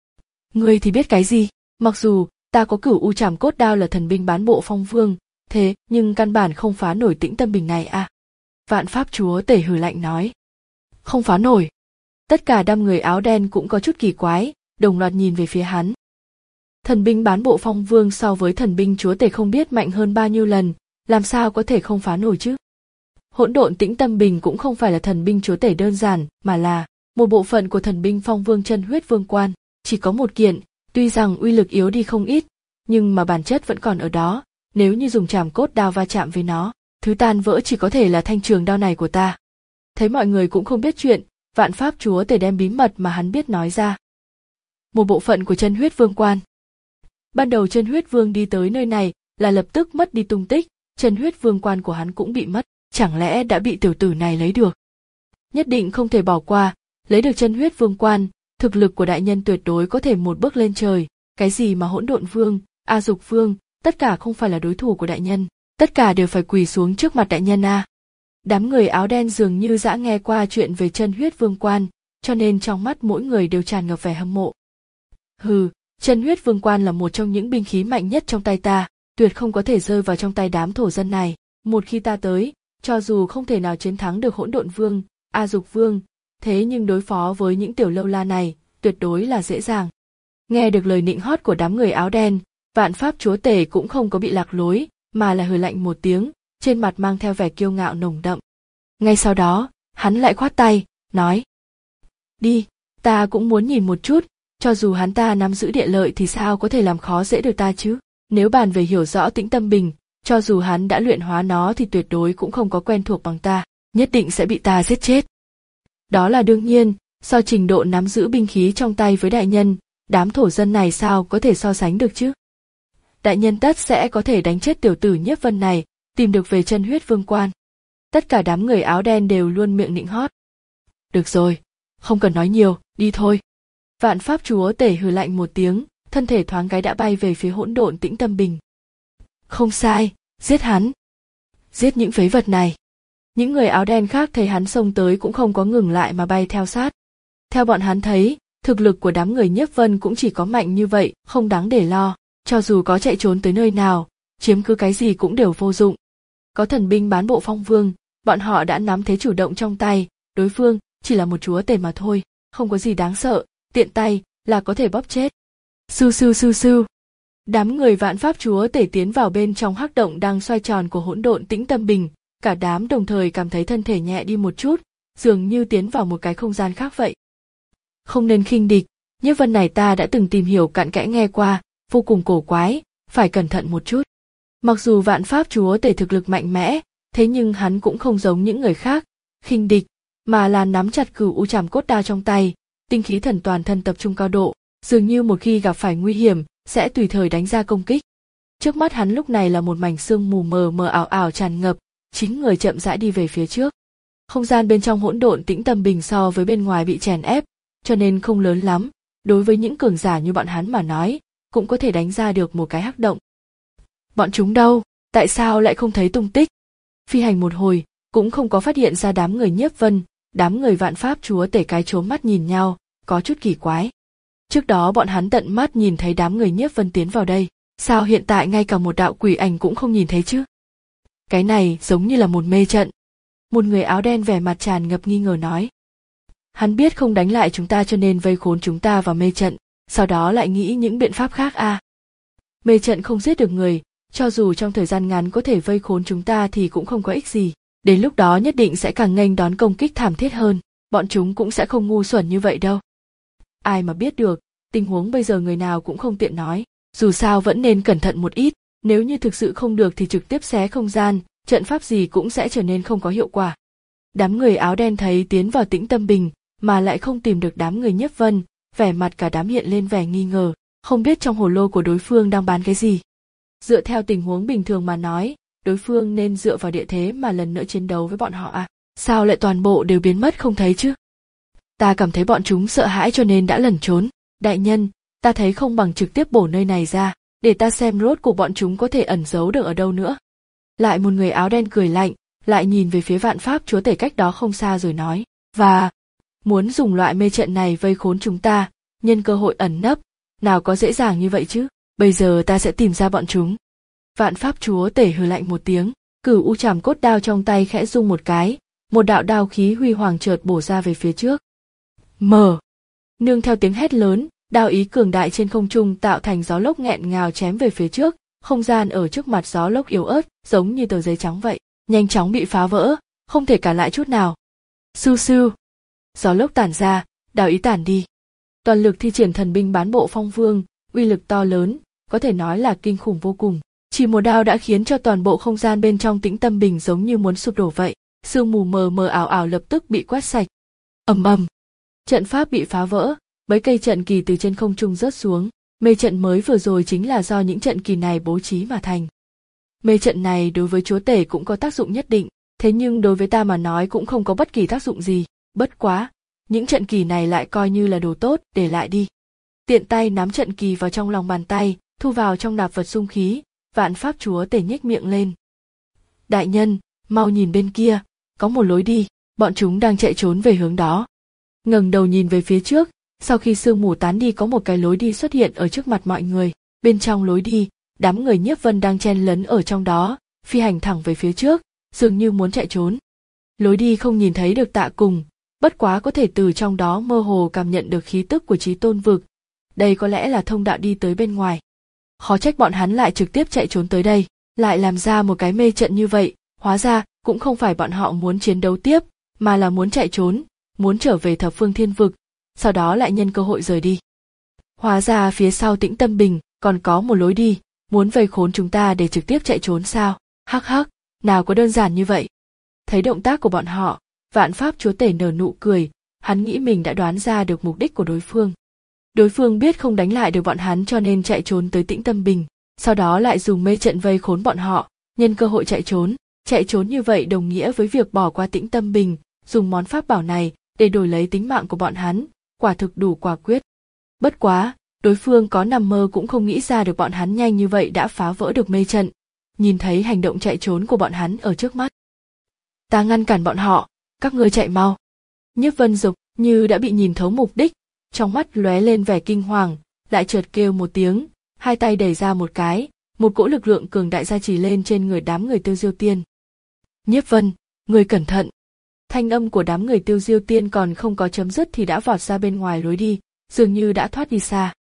Ngươi thì biết cái gì? Mặc dù ta có Cửu U Trảm Cốt Đao là thần binh bán bộ phong vương, thế nhưng căn bản không phá nổi tĩnh tâm bình này à? Vạn Pháp chúa tể hừ lạnh nói. Không phá nổi. Tất cả đám người áo đen cũng có chút kỳ quái, đồng loạt nhìn về phía hắn. Thần binh bán bộ phong vương so với thần binh chúa tể không biết mạnh hơn bao nhiêu lần, làm sao có thể không phá nổi chứ? Hỗn độn tĩnh tâm bình cũng không phải là thần binh chúa tể đơn giản, mà là một bộ phận của thần binh phong vương chân huyết vương quan, chỉ có một kiện, tuy rằng uy lực yếu đi không ít, nhưng mà bản chất vẫn còn ở đó, nếu như dùng trảm cốt đao va chạm với nó, thứ tan vỡ chỉ có thể là thanh trường đao này của ta. Thấy mọi người cũng không biết chuyện, Vạn Pháp chúa tể đem bí mật mà hắn biết nói ra. Một bộ phận của chân huyết vương quan. Ban đầu chân huyết vương đi tới nơi này là lập tức mất đi tung tích, chân huyết vương quan của hắn cũng bị mất, chẳng lẽ đã bị tiểu tử này lấy được? Nhất định không thể bỏ qua, lấy được chân huyết vương quan, thực lực của đại nhân tuyệt đối có thể một bước lên trời, cái gì mà hỗn độn vương, A Dục vương, tất cả không phải là đối thủ của đại nhân, tất cả đều phải quỳ xuống trước mặt đại nhân a. Đám người áo đen dường như đã nghe qua chuyện về chân huyết vương quan, cho nên trong mắt mỗi người đều tràn ngập vẻ hâm mộ. Hừ, chân huyết vương quan là một trong những binh khí mạnh nhất trong tay ta, tuyệt không có thể rơi vào trong tay đám thổ dân này. Một khi ta tới, cho dù không thể nào chiến thắng được hỗn độn vương, A Dục vương, thế nhưng đối phó với những tiểu lâu la này, tuyệt đối là dễ dàng. Nghe được lời nịnh hót của đám người áo đen, Vạn Pháp chúa tể cũng không có bị lạc lối, mà là hừ lạnh một tiếng, trên mặt mang theo vẻ kiêu ngạo nồng đậm. Ngay sau đó, hắn lại khoát tay, nói: Đi, ta cũng muốn nhìn một chút, cho dù hắn ta nắm giữ địa lợi thì sao có thể làm khó dễ được ta chứ? Nếu bàn về hiểu rõ Tĩnh Tâm Bình, cho dù hắn đã luyện hóa nó thì tuyệt đối cũng không có quen thuộc bằng ta, nhất định sẽ bị ta giết chết. Đó là đương nhiên, so trình độ nắm giữ binh khí trong tay với đại nhân, đám thổ dân này sao có thể so sánh được chứ? Đại nhân tất sẽ có thể đánh chết tiểu tử Nhiếp Vân này, tìm được về chân huyết vương quan. Tất cả đám người áo đen đều luôn miệng nịnh hót. Được rồi, không cần nói nhiều, đi thôi. Vạn Pháp Chúa Tể hừ lạnh một tiếng, thân thể thoáng cái đã bay về phía hỗn độn Tĩnh Tâm Bình. Không sai, giết hắn. Giết những phế vật này. Những người áo đen khác thấy hắn xông tới cũng không có ngừng lại mà bay theo sát. Theo bọn hắn thấy, thực lực của đám người Nhiếp Vân cũng chỉ có mạnh như vậy, không đáng để lo. Cho dù có chạy trốn tới nơi nào, chiếm cứ cái gì cũng đều vô dụng. Có thần binh bán bộ phong vương, bọn họ đã nắm thế chủ động trong tay, đối phương chỉ là một chúa tể mà thôi, không có gì đáng sợ, tiện tay là có thể bóp chết. Sưu sưu sưu sưu. Đám người Vạn Pháp Chúa Tể tiến vào bên trong hắc động đang xoay tròn của hỗn độn Tĩnh Tâm Bình, cả đám đồng thời cảm thấy thân thể nhẹ đi một chút, dường như tiến vào một cái không gian khác vậy. Không nên khinh địch, Nhiếp Vân này ta đã từng tìm hiểu cặn kẽ nghe qua, vô cùng cổ quái, phải cẩn thận một chút. Mặc dù Vạn Pháp Chúa Tể thực lực mạnh mẽ, thế nhưng hắn cũng không giống những người khác, khinh địch, mà là nắm chặt Cửu U Trảm Cốt Đao trong tay, tinh khí thần toàn thân tập trung cao độ, dường như một khi gặp phải nguy hiểm, sẽ tùy thời đánh ra công kích. Trước mắt hắn lúc này là một mảnh sương mù mờ mờ ảo ảo tràn ngập, chính người chậm rãi đi về phía trước. Không gian bên trong hỗn độn Tĩnh Tâm Bình so với bên ngoài bị chèn ép, cho nên không lớn lắm, đối với những cường giả như bọn hắn mà nói, cũng có thể đánh ra được một cái hắc động. Bọn chúng đâu, tại sao lại không thấy tung tích? Phi hành một hồi, cũng không có phát hiện ra đám người Nhiếp Vân, đám người Vạn Pháp Chúa Tể cái trố mắt nhìn nhau, có chút kỳ quái. Trước đó bọn hắn tận mắt nhìn thấy đám người Nhiếp Vân tiến vào đây, sao hiện tại ngay cả một đạo quỷ ảnh cũng không nhìn thấy chứ? Cái này giống như là một mê trận. Một người áo đen vẻ mặt tràn ngập nghi ngờ nói. Hắn biết không đánh lại chúng ta cho nên vây khốn chúng ta vào mê trận, sau đó lại nghĩ những biện pháp khác à. Mê trận không giết được người, cho dù trong thời gian ngắn có thể vây khốn chúng ta thì cũng không có ích gì. Đến lúc đó nhất định sẽ càng nghênh đón công kích thảm thiết hơn, bọn chúng cũng sẽ không ngu xuẩn như vậy đâu. Ai mà biết được, tình huống bây giờ người nào cũng không tiện nói, dù sao vẫn nên cẩn thận một ít, nếu như thực sự không được thì trực tiếp xé không gian, trận pháp gì cũng sẽ trở nên không có hiệu quả. Đám người áo đen thấy tiến vào Tĩnh Tâm Bình, mà lại không tìm được đám người Nhiếp Vân, vẻ mặt cả đám hiện lên vẻ nghi ngờ, không biết trong hồ lô của đối phương đang bán cái gì. Dựa theo tình huống bình thường mà nói, đối phương nên dựa vào địa thế mà lần nữa chiến đấu với bọn họ à, sao lại toàn bộ đều biến mất không thấy chứ? Ta cảm thấy bọn chúng sợ hãi cho nên đã lẩn trốn. Đại nhân, ta thấy không bằng trực tiếp bổ nơi này ra, để ta xem rốt cuộc bọn chúng có thể ẩn giấu được ở đâu nữa. Lại một người áo đen cười lạnh, lại nhìn về phía Vạn Pháp Chúa Tể cách đó không xa rồi nói, và muốn dùng loại mê trận này vây khốn chúng ta, nhân cơ hội ẩn nấp, nào có dễ dàng như vậy chứ, bây giờ ta sẽ tìm ra bọn chúng. Vạn Pháp Chúa Tể hừ lạnh một tiếng, Cửu U Trảm Cốt Đao trong tay khẽ rung một cái, một đạo đao khí huy hoàng chợt bổ ra về phía trước. Mở. Nương theo tiếng hét lớn, đao ý cường đại trên không trung tạo thành gió lốc nghẹn ngào chém về phía trước, không gian ở trước mặt gió lốc yếu ớt, giống như tờ giấy trắng vậy, nhanh chóng bị phá vỡ, không thể cản lại chút nào. Sưu sưu. Gió lốc tản ra, đao ý tản đi. Toàn lực thi triển thần binh bán bộ phong vương, uy lực to lớn, có thể nói là kinh khủng vô cùng. Chỉ một đao đã khiến cho toàn bộ không gian bên trong Tĩnh Tâm Bình giống như muốn sụp đổ vậy, sương mù mờ mờ ảo ảo lập tức bị quét sạch. Ầm ầm. Trận pháp bị phá vỡ, mấy cây trận kỳ từ trên không trung rớt xuống, mê trận mới vừa rồi chính là do những trận kỳ này bố trí mà thành. Mê trận này đối với chúa tể cũng có tác dụng nhất định, thế nhưng đối với ta mà nói cũng không có bất kỳ tác dụng gì, bất quá, những trận kỳ này lại coi như là đồ tốt, để lại đi. Tiện tay nắm trận kỳ vào trong lòng bàn tay, thu vào trong nạp vật xung khí, Vạn Pháp Chúa Tể nhếch miệng lên. Đại nhân, mau nhìn bên kia, có một lối đi, bọn chúng đang chạy trốn về hướng đó. Ngẩng đầu nhìn về phía trước, sau khi sương mù tán đi có một cái lối đi xuất hiện ở trước mặt mọi người, bên trong lối đi, đám người Nhiếp Vân đang chen lấn ở trong đó, phi hành thẳng về phía trước, dường như muốn chạy trốn. Lối đi không nhìn thấy được Tạ Cùng, bất quá có thể từ trong đó mơ hồ cảm nhận được khí tức của Chí Tôn vực. Đây có lẽ là thông đạo đi tới bên ngoài. Khó trách bọn hắn lại trực tiếp chạy trốn tới đây, lại làm ra một cái mê trận như vậy, Hóa ra, cũng không phải bọn họ muốn chiến đấu tiếp, mà là muốn chạy trốn, muốn trở về thập phương thiên vực, sau đó lại nhân cơ hội rời đi. Hóa ra phía sau Tĩnh Tâm Bình còn có một lối đi, muốn vây khốn chúng ta để trực tiếp chạy trốn sao? Hắc hắc, nào có đơn giản như vậy. Thấy động tác của bọn họ, Vạn Pháp Chúa Tể nở nụ cười, hắn nghĩ mình đã đoán ra được mục đích của đối phương. Đối phương biết không đánh lại được bọn hắn cho nên chạy trốn tới Tĩnh Tâm Bình, sau đó lại dùng mê trận vây khốn bọn họ, nhân cơ hội chạy trốn. Chạy trốn như vậy đồng nghĩa với việc bỏ qua Tĩnh Tâm Bình, dùng món pháp bảo này để đổi lấy tính mạng của bọn hắn, quả thực đủ quả quyết. Bất quá, đối phương có nằm mơ cũng không nghĩ ra được bọn hắn nhanh như vậy đã phá vỡ được mê trận. Nhìn thấy hành động chạy trốn của bọn hắn ở trước mắt. Ta ngăn cản bọn họ, các ngươi chạy mau. Nhiếp Vân Dục như đã bị nhìn thấu mục đích, trong mắt lóe lên vẻ kinh hoàng, lại chợt kêu một tiếng, hai tay đẩy ra một cái, một cỗ lực lượng cường đại gia trì lên trên người đám người Tiêu Diêu Tiên. Nhiếp Vân, người cẩn thận. Thanh âm của đám người Tiêu Diêu Tiên còn không có chấm dứt thì đã vọt ra bên ngoài lối đi, dường như đã thoát đi xa.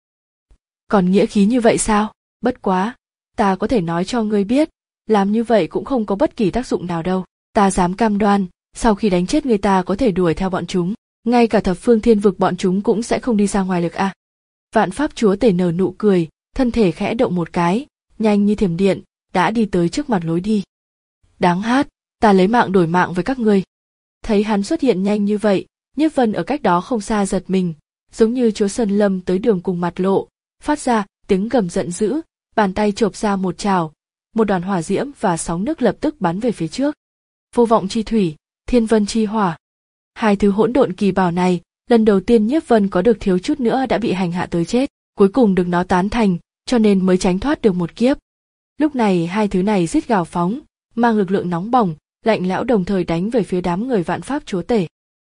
Còn nghĩa khí như vậy sao? Bất quá, ta có thể nói cho ngươi biết, làm như vậy cũng không có bất kỳ tác dụng nào đâu. Ta dám cam đoan, sau khi đánh chết người ta có thể đuổi theo bọn chúng, ngay cả thập phương thiên vực bọn chúng cũng sẽ không đi ra ngoài được à. Vạn Pháp Chúa Tể nở nụ cười, thân thể khẽ động một cái, nhanh như thiểm điện, đã đi tới trước mặt lối đi. Đáng hát, ta lấy mạng đổi mạng với các ngươi. Thấy hắn xuất hiện nhanh như vậy, Nhiếp Vân ở cách đó không xa giật mình, giống như chúa Sơn Lâm tới đường cùng mặt lộ, phát ra tiếng gầm giận dữ, bàn tay chộp ra một chảo, một đoàn hỏa diễm và sóng nước lập tức bắn về phía trước. Vô vọng chi thủy, thiên vân chi hỏa. Hai thứ hỗn độn kỳ bảo này, lần đầu tiên Nhiếp Vân có được thiếu chút nữa đã bị hành hạ tới chết, cuối cùng được nó tán thành, cho nên mới tránh thoát được một kiếp. Lúc này hai thứ này rít gào phóng, mang lực lượng nóng bỏng, lạnh lẽo đồng thời đánh về phía đám người Vạn Pháp Chúa Tể.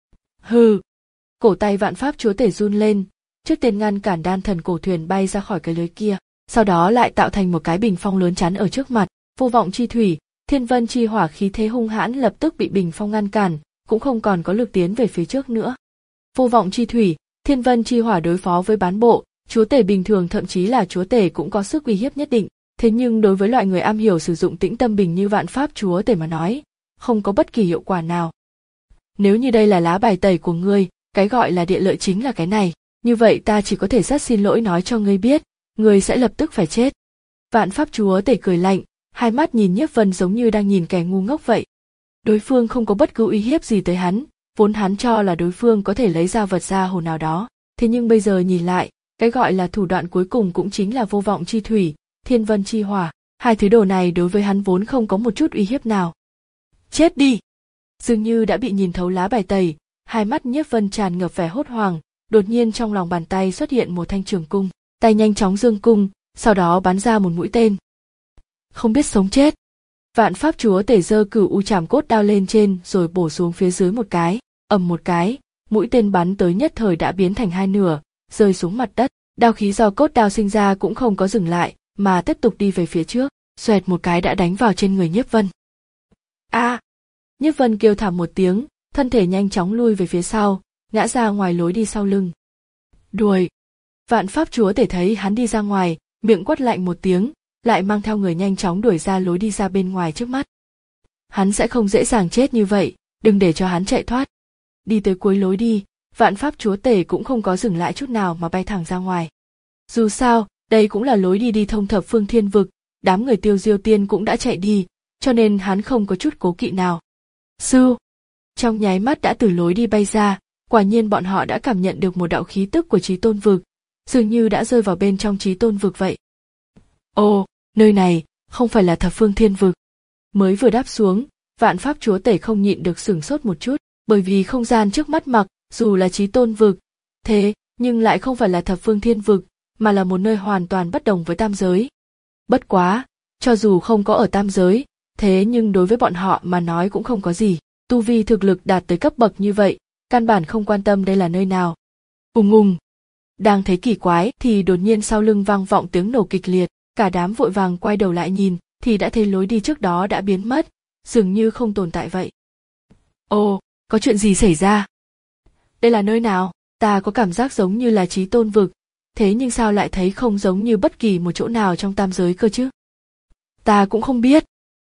Hừ! Cổ tay Vạn Pháp Chúa Tể run lên, trước tên ngăn cản đan thần cổ thuyền bay ra khỏi cái lưới kia, sau đó lại tạo thành một cái bình phong lớn chắn ở trước mặt. Vô vọng chi thủy, thiên vân chi hỏa khí thế hung hãn lập tức bị bình phong ngăn cản, cũng không còn có lực tiến về phía trước nữa. Vô vọng chi thủy, thiên vân chi hỏa đối phó với bán bộ, chúa tể bình thường thậm chí là chúa tể cũng có sức uy hiếp nhất định, thế nhưng đối với loại người am hiểu sử dụng Tĩnh Tâm Bình như Vạn Pháp Chúa Tể mà nói, không có bất kỳ hiệu quả nào. Nếu như đây là lá bài tẩy của ngươi, cái gọi là địa lợi chính là cái này, như vậy ta chỉ có thể rất xin lỗi nói cho ngươi biết, ngươi sẽ lập tức phải chết. Vạn Pháp Chúa Tể cười lạnh, hai mắt nhìn Nhiếp Vân giống như đang nhìn kẻ ngu ngốc vậy. Đối phương không có bất cứ uy hiếp gì tới hắn, vốn hắn cho là đối phương có thể lấy ra vật ra hồn nào đó, thế nhưng bây giờ nhìn lại, cái gọi là thủ đoạn cuối cùng cũng chính là vô vọng chi thủy, thiên vân chi hỏa, hai thứ đồ này đối với hắn vốn không có một chút uy hiếp nào. Chết đi! Dường như đã bị nhìn thấu lá bài tẩy, hai mắt Nhiếp Vân tràn ngập vẻ hốt hoảng, đột nhiên trong lòng bàn tay xuất hiện một thanh trường cung, tay nhanh chóng giương cung, sau đó bắn ra một mũi tên. Không biết sống chết. Vạn Pháp Chúa Tể giơ cửu u trảm cốt đao lên trên rồi bổ xuống phía dưới một cái, ầm một cái, mũi tên bắn tới nhất thời đã biến thành hai nửa, rơi xuống mặt đất, đao khí do cốt đao sinh ra cũng không có dừng lại, mà tiếp tục đi về phía trước, xoẹt một cái đã đánh vào trên người Nhiếp Vân. A! À, Nhiếp Vân kêu thảm một tiếng, thân thể nhanh chóng lui về phía sau, ngã ra ngoài lối đi sau lưng. Đuổi! Vạn Pháp Chúa Tể thấy hắn đi ra ngoài, miệng quát lạnh một tiếng, lại mang theo người nhanh chóng đuổi ra lối đi ra bên ngoài trước mắt. Hắn sẽ không dễ dàng chết như vậy, đừng để cho hắn chạy thoát. Đi tới cuối lối đi, Vạn Pháp Chúa Tể cũng không có dừng lại chút nào mà bay thẳng ra ngoài. Dù sao, đây cũng là lối đi đi thông thập phương thiên vực, đám người Tiêu Diêu Tiên cũng đã chạy đi, cho nên hắn không có chút cố kỵ nào. Sư! Trong nháy mắt đã từ lối đi bay ra, quả nhiên bọn họ đã cảm nhận được một đạo khí tức của Chí Tôn Vực, dường như đã rơi vào bên trong Chí Tôn Vực vậy. Ồ, nơi này, không phải là thập phương thiên vực. Mới vừa đáp xuống, Vạn Pháp Chúa Tể không nhịn được sửng sốt một chút, bởi vì không gian trước mắt mặc, dù là Chí Tôn Vực, thế, nhưng lại không phải là thập phương thiên vực, mà là một nơi hoàn toàn bất đồng với tam giới. Bất quá, cho dù không có ở tam giới, thế nhưng đối với bọn họ mà nói cũng không có gì, tu vi thực lực đạt tới cấp bậc như vậy, căn bản không quan tâm đây là nơi nào. Ùng ùng. Đang thấy kỳ quái thì đột nhiên sau lưng vang vọng tiếng nổ kịch liệt, cả đám vội vàng quay đầu lại nhìn, thì đã thấy lối đi trước đó đã biến mất, dường như không tồn tại vậy. Ồ, có chuyện gì xảy ra? Đây là nơi nào? Ta có cảm giác giống như là Chí Tôn Vực, thế nhưng sao lại thấy không giống như bất kỳ một chỗ nào trong tam giới cơ chứ? Ta cũng không biết.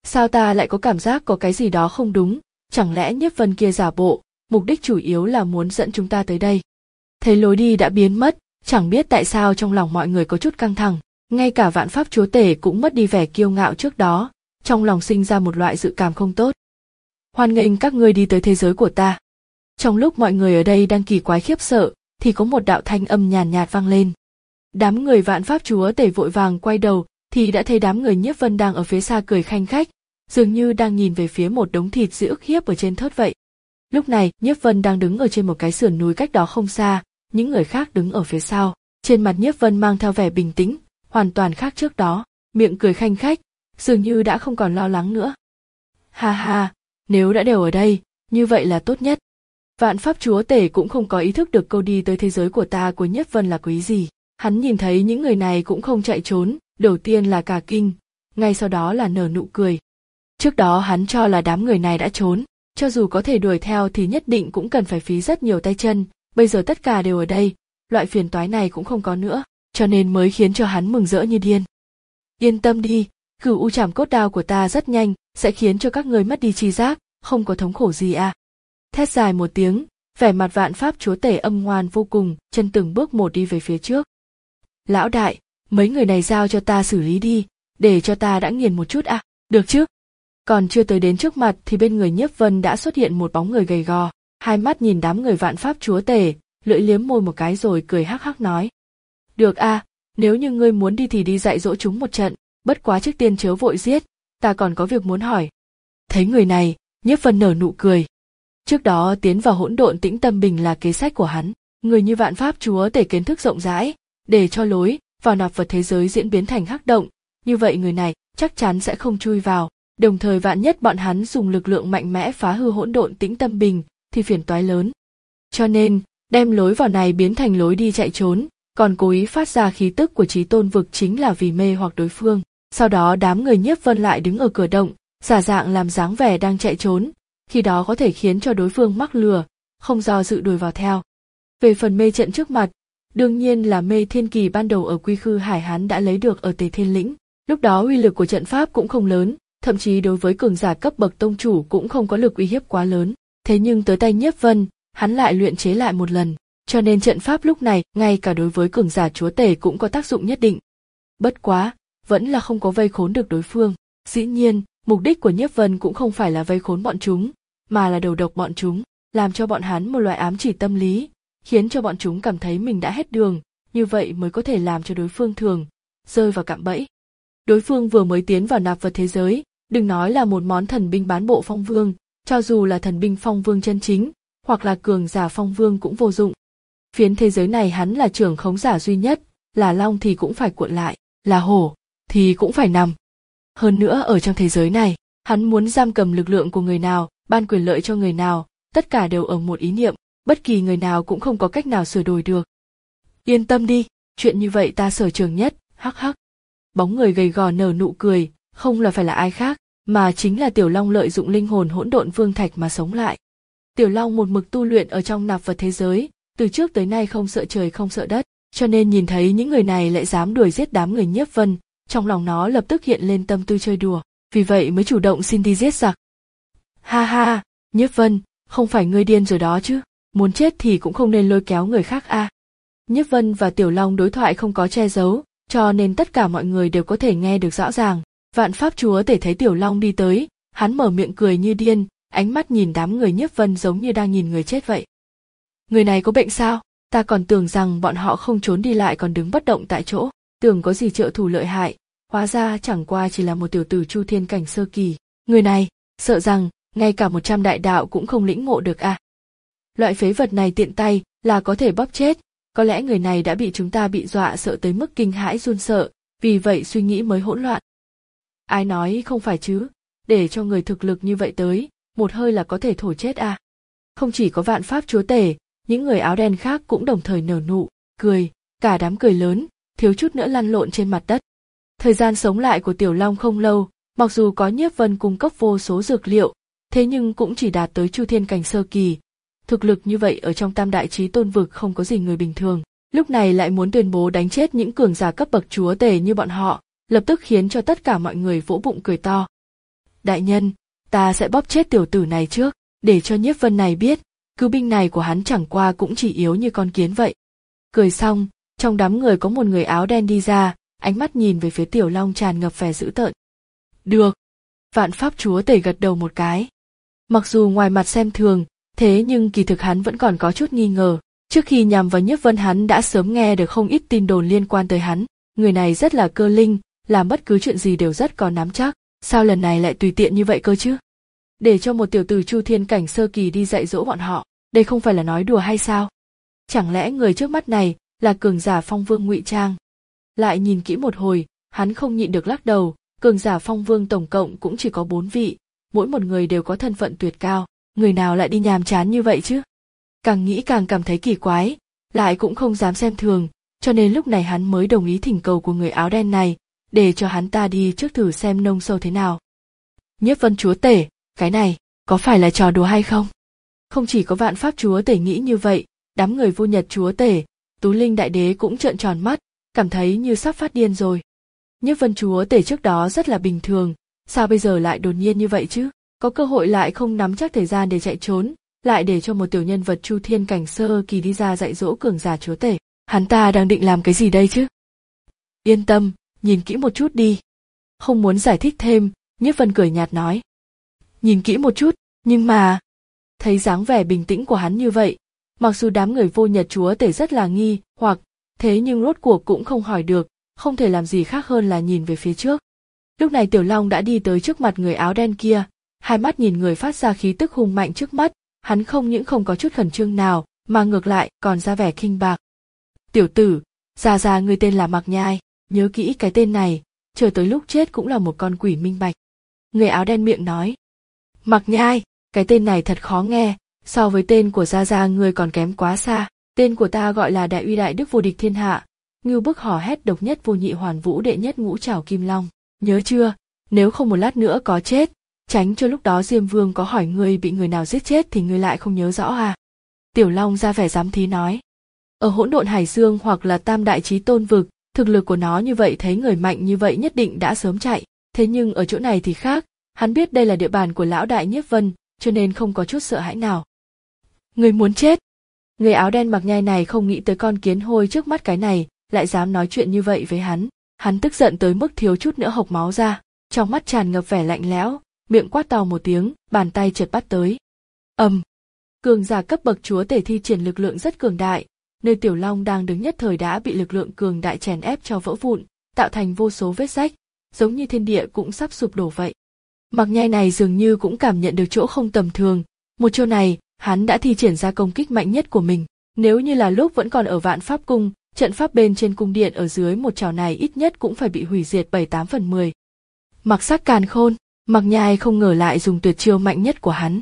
Sao ta lại có cảm giác có cái gì đó không đúng, chẳng lẽ Nhiếp Vân kia giả bộ, mục đích chủ yếu là muốn dẫn chúng ta tới đây. Thấy lối đi đã biến mất, chẳng biết tại sao trong lòng mọi người có chút căng thẳng, ngay cả Vạn Pháp Chúa Tể cũng mất đi vẻ kiêu ngạo trước đó, trong lòng sinh ra một loại dự cảm không tốt. Hoan nghênh các ngươi đi tới thế giới của ta. Trong lúc mọi người ở đây đang kỳ quái khiếp sợ, thì có một đạo thanh âm nhàn nhạt vang lên. Đám người Vạn Pháp Chúa Tể vội vàng quay đầu, thì đã thấy đám người Nhiếp Vân đang ở phía xa cười khanh khách, dường như đang nhìn về phía một đống thịt dữ ức hiếp ở trên thớt vậy. Lúc này, Nhiếp Vân đang đứng ở trên một cái sườn núi cách đó không xa, những người khác đứng ở phía sau. Trên mặt Nhiếp Vân mang theo vẻ bình tĩnh, hoàn toàn khác trước đó, miệng cười khanh khách, dường như đã không còn lo lắng nữa. Ha ha, nếu đã đều ở đây, như vậy là tốt nhất. Vạn Pháp Chúa Tể cũng không có ý thức được câu đi tới thế giới của ta của Nhiếp Vân là quý gì. Hắn nhìn thấy những người này cũng không chạy trốn, đầu tiên là cả kinh, ngay sau đó là nở nụ cười. Trước đó hắn cho là đám người này đã trốn, cho dù có thể đuổi theo thì nhất định cũng cần phải phí rất nhiều tay chân, bây giờ tất cả đều ở đây, loại phiền toái này cũng không có nữa, cho nên mới khiến cho hắn mừng rỡ như điên. Yên tâm đi, cửu u trảm cốt đao của ta rất nhanh, sẽ khiến cho các ngươi mất đi tri giác, không có thống khổ gì à. Thét dài một tiếng, vẻ mặt Vạn Pháp Chúa Tể âm ngoan vô cùng, chân từng bước một đi về phía trước. Lão đại, mấy người này giao cho ta xử lý đi, để cho ta đã nghiền một chút à, được chứ? Còn chưa tới đến trước mặt thì bên người Nhiếp Vân đã xuất hiện một bóng người gầy gò, hai mắt nhìn đám người Vạn Pháp Chúa Tể, lưỡi liếm môi một cái rồi cười hắc hắc nói. Được à, nếu như ngươi muốn đi thì đi dạy dỗ chúng một trận, bất quá trước tiên chớ vội giết, ta còn có việc muốn hỏi. Thấy người này, Nhiếp Vân nở nụ cười. Trước đó tiến vào hỗn độn tĩnh tâm bình là kế sách của hắn, người như Vạn Pháp Chúa Tể kiến thức rộng rãi, để cho lối vào nạp vật thế giới diễn biến thành hắc động, như vậy người này chắc chắn sẽ không chui vào, đồng thời vạn nhất bọn hắn dùng lực lượng mạnh mẽ phá hư hỗn độn tĩnh tâm bình thì phiền toái lớn. Cho nên, đem lối vào này biến thành lối đi chạy trốn, còn cố ý phát ra khí tức của Chí Tôn vực chính là vì mê hoặc đối phương. Sau đó đám người Nhiếp Vân lại đứng ở cửa động, giả dạng làm dáng vẻ đang chạy trốn, khi đó có thể khiến cho đối phương mắc lừa, không do dự đuổi vào theo. Về phần mê trận trước mặt, đương nhiên là mê thiên kỳ ban đầu ở Quy Khư Hải hắn đã lấy được ở Tề Thiên Lĩnh, lúc đó uy lực của trận pháp cũng không lớn, thậm chí đối với cường giả cấp bậc tông chủ cũng không có lực uy hiếp quá lớn, thế nhưng tới tay Nhiếp Vân, hắn lại luyện chế lại một lần, cho nên trận pháp lúc này ngay cả đối với cường giả chúa tể cũng có tác dụng nhất định. Bất quá, vẫn là không có vây khốn được đối phương. Dĩ nhiên, mục đích của Nhiếp Vân cũng không phải là vây khốn bọn chúng, mà là đầu độc bọn chúng, làm cho bọn hắn một loại ám chỉ tâm lý, khiến cho bọn chúng cảm thấy mình đã hết đường, như vậy mới có thể làm cho đối phương thường rơi vào cạm bẫy. Đối phương vừa mới tiến vào nạp vật thế giới, đừng nói là một món thần binh bán bộ phong vương, cho dù là thần binh phong vương chân chính, hoặc là cường giả phong vương cũng vô dụng. Phiến thế giới này hắn là trưởng khống giả duy nhất, là long thì cũng phải cuộn lại, là hổ thì cũng phải nằm. Hơn nữa ở trong thế giới này, hắn muốn giam cầm lực lượng của người nào, ban quyền lợi cho người nào, tất cả đều ở một ý niệm, bất kỳ người nào cũng không có cách nào sửa đổi được. Yên tâm đi, chuyện như vậy ta sở trường nhất, hắc hắc. Bóng người gầy gò nở nụ cười, không là phải là ai khác, mà chính là Tiểu Long lợi dụng linh hồn hỗn độn vương thạch mà sống lại. Tiểu Long một mực tu luyện ở trong nạp vật thế giới, từ trước tới nay không sợ trời không sợ đất, cho nên nhìn thấy những người này lại dám đuổi giết đám người Nhiếp Vân, trong lòng nó lập tức hiện lên tâm tư chơi đùa, vì vậy mới chủ động xin đi giết giặc. Ha ha, Nhiếp Vân, không phải ngươi điên rồi đó chứ, muốn chết thì cũng không nên lôi kéo người khác a. À. Nhiếp Vân và Tiểu Long đối thoại không có che giấu, cho nên tất cả mọi người đều có thể nghe được rõ ràng. Vạn Pháp Chúa Tể thấy Tiểu Long đi tới, hắn mở miệng cười như điên, ánh mắt nhìn đám người Nhiếp Vân giống như đang nhìn người chết vậy. Người này có bệnh sao? Ta còn tưởng rằng bọn họ không trốn đi lại còn đứng bất động tại chỗ, tưởng có gì trợ thủ lợi hại, hóa ra chẳng qua chỉ là một tiểu tử Chu Thiên cảnh sơ kỳ. Người này, sợ rằng ngay cả một trăm đại đạo cũng không lĩnh ngộ được à? Loại phế vật này tiện tay là có thể bóp chết, có lẽ người này đã bị chúng ta bị dọa sợ tới mức kinh hãi run sợ, vì vậy suy nghĩ mới hỗn loạn. Ai nói không phải chứ, để cho người thực lực như vậy tới, một hơi là có thể thổi chết à? Không chỉ có Vạn Pháp Chúa Tể, những người áo đen khác cũng đồng thời nở nụ cười, cả đám cười lớn, thiếu chút nữa lăn lộn trên mặt đất. Thời gian sống lại của Tiểu Long không lâu, mặc dù có Nhiếp Vân cung cấp vô số dược liệu, thế nhưng cũng chỉ đạt tới Chu Thiên cảnh sơ kỳ. Thực lực như vậy ở trong Tam Đại Chí Tôn vực không có gì người bình thường, lúc này lại muốn tuyên bố đánh chết những cường giả cấp bậc chúa tể như bọn họ, lập tức khiến cho tất cả mọi người vỗ bụng cười to. Đại nhân, ta sẽ bóp chết tiểu tử này trước, để cho Nhiếp Vân này biết, cứu binh này của hắn chẳng qua cũng chỉ yếu như con kiến vậy. Cười xong, trong đám người có một người áo đen đi ra, ánh mắt nhìn về phía Tiểu Long tràn ngập vẻ dữ tợn. Được. Vạn Pháp Chúa Tể gật đầu một cái. Mặc dù ngoài mặt xem thường, thế nhưng kỳ thực hắn vẫn còn có chút nghi ngờ. Trước khi nhằm vào Nhiếp Vân hắn đã sớm nghe được không ít tin đồn liên quan tới hắn. Người này rất là cơ linh, làm bất cứ chuyện gì đều rất có nắm chắc. Sao lần này lại tùy tiện như vậy cơ chứ? Để cho một tiểu tử Chu Thiên cảnh sơ kỳ đi dạy dỗ bọn họ, đây không phải là nói đùa hay sao? Chẳng lẽ người trước mắt này là cường giả Phong Vương ngụy trang? Lại nhìn kỹ một hồi, hắn không nhịn được lắc đầu, cường giả Phong Vương tổng cộng cũng chỉ có bốn vị, mỗi một người đều có thân phận tuyệt cao, người nào lại đi nhàm chán như vậy chứ? Càng nghĩ càng cảm thấy kỳ quái, lại cũng không dám xem thường, cho nên lúc này hắn mới đồng ý thỉnh cầu của người áo đen này, để cho hắn ta đi trước thử xem nông sâu thế nào. Nhiếp Vân Chúa Tể, cái này, có phải là trò đùa hay không? Không chỉ có Vạn Pháp Chúa Tể nghĩ như vậy, đám người Vô Nhật Chúa Tể, Tú Linh Đại Đế cũng trợn tròn mắt, cảm thấy như sắp phát điên rồi. Nhiếp Vân Chúa Tể trước đó rất là bình thường, sao bây giờ lại đột nhiên như vậy chứ? Có cơ hội lại không nắm chắc thời gian để chạy trốn, lại để cho một tiểu nhân vật Chu Thiên cảnh sơ kỳ đi ra dạy dỗ cường giả Chúa Tể. Hắn ta đang định làm cái gì đây chứ? Yên tâm, nhìn kỹ một chút đi. Không muốn giải thích thêm, Nhiếp Vân cười nhạt nói. Nhìn kỹ một chút, nhưng mà... Thấy dáng vẻ bình tĩnh của hắn như vậy, mặc dù đám người Vô Nhật Chúa Tể rất là nghi hoặc, thế nhưng rốt cuộc cũng không hỏi được, không thể làm gì khác hơn là nhìn về phía trước. Lúc này Tiểu Long đã đi tới trước mặt người áo đen kia, hai mắt nhìn người phát ra khí tức hung mạnh trước mắt, hắn không những không có chút khẩn trương nào, mà ngược lại còn ra vẻ khinh bạc. Tiểu tử, già già ngươi tên là Mạc Nhai, nhớ kỹ cái tên này, chờ tới lúc chết cũng là một con quỷ minh bạch. Người áo đen miệng nói. Mạc Nhai, cái tên này thật khó nghe, so với tên của gia gia ngươi còn kém quá xa. Tên của ta gọi là Đại Uy Đại Đức vô địch thiên hạ, ngưu bức hò hét độc nhất vô nhị hoàn vũ đệ nhất ngũ trảo kim long. Nhớ chưa, nếu không một lát nữa có chết, tránh cho lúc đó Diêm Vương có hỏi ngươi bị người nào giết chết thì ngươi lại không nhớ rõ à? Tiểu Long ra vẻ giám thí nói. Ở Hỗn Độn Hải Dương hoặc là Tam Đại Chí Tôn vực, thực lực của nó như vậy thấy người mạnh như vậy nhất định đã sớm chạy. Thế nhưng ở chỗ này thì khác, hắn biết đây là địa bàn của lão đại Nhiếp Vân, cho nên không có chút sợ hãi nào. Người muốn chết? Người áo đen Mạc Nhai này không nghĩ tới con kiến hôi trước mắt cái này, lại dám nói chuyện như vậy với hắn. Hắn tức giận tới mức thiếu chút nữa hộc máu ra, trong mắt tràn ngập vẻ lạnh lẽo, miệng quát to một tiếng, bàn tay chợt bắt tới. Ầm! Cường giả cấp bậc chúa tể thi triển lực lượng rất cường đại, nơi Tiểu Long đang đứng nhất thời đã bị lực lượng cường đại chèn ép cho vỡ vụn, tạo thành vô số vết rách, giống như thiên địa cũng sắp sụp đổ vậy. Mạc Nhai này dường như cũng cảm nhận được chỗ không tầm thường, một chiêu này, hắn đã thi triển ra công kích mạnh nhất của mình. Nếu như là lúc vẫn còn ở Vạn Pháp Cung, trận pháp bên trên cung điện ở dưới một trảo này ít nhất cũng phải bị hủy diệt bảy tám phần mười. Mặc sắc càn khôn, Mạc Nhai không ngờ lại dùng tuyệt chiêu mạnh nhất của hắn.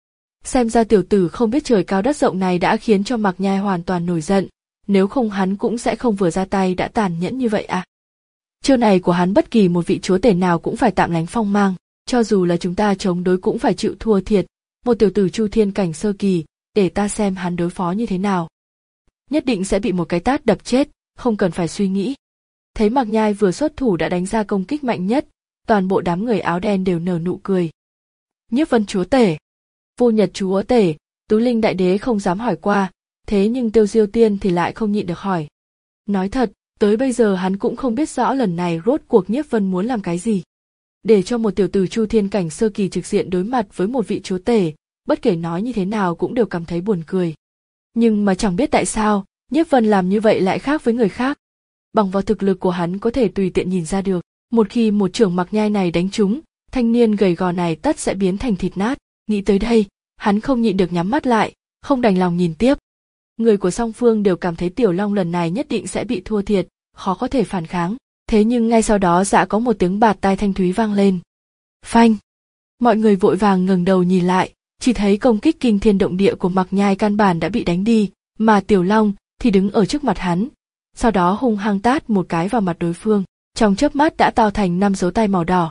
Xem ra tiểu tử không biết trời cao đất rộng này đã khiến cho Mạc Nhai hoàn toàn nổi giận, nếu không hắn cũng sẽ không vừa ra tay đã tàn nhẫn như vậy à. Chiêu này của hắn bất kỳ một vị chúa tể nào cũng phải tạm lánh phong mang, cho dù là chúng ta chống đối cũng phải chịu thua thiệt, một tiểu tử Chu Thiên cảnh sơ kỳ, để ta xem hắn đối phó như thế nào. Nhất định sẽ bị một cái tát đập chết, không cần phải suy nghĩ. Thấy Mạc Nhai vừa xuất thủ đã đánh ra công kích mạnh nhất, toàn bộ đám người áo đen đều nở nụ cười. Nhiếp Vân chúa tể, Vô Nhật chúa tể, Tú Linh đại đế không dám hỏi qua, thế nhưng Tiêu Diêu Tiên thì lại không nhịn được hỏi. Nói thật, tới bây giờ hắn cũng không biết rõ lần này rốt cuộc Nhiếp Vân muốn làm cái gì. Để cho một tiểu tử Chu Thiên cảnh sơ kỳ trực diện đối mặt với một vị chúa tể, bất kể nói như thế nào cũng đều cảm thấy buồn cười. Nhưng mà chẳng biết tại sao, Nhiếp Vân làm như vậy lại khác với người khác. Bằng vào thực lực của hắn có thể tùy tiện nhìn ra được, một khi một trưởng Mạc Nhai này đánh trúng, thanh niên gầy gò này tất sẽ biến thành thịt nát. Nghĩ tới đây, hắn không nhịn được nhắm mắt lại, không đành lòng nhìn tiếp. Người của song phương đều cảm thấy Tiểu Long lần này nhất định sẽ bị thua thiệt, khó có thể phản kháng. Thế nhưng ngay sau đó dạ có một tiếng bạt tai thanh thúy vang lên. Phanh! Mọi người vội vàng ngẩng đầu nhìn lại, chỉ thấy công kích kinh thiên động địa của Mạc Nhai căn bản đã bị đánh đi, mà Tiểu Long thì đứng ở trước mặt hắn. Sau đó hung hăng tát một cái vào mặt đối phương, trong chớp mắt đã tạo thành năm dấu tay màu đỏ.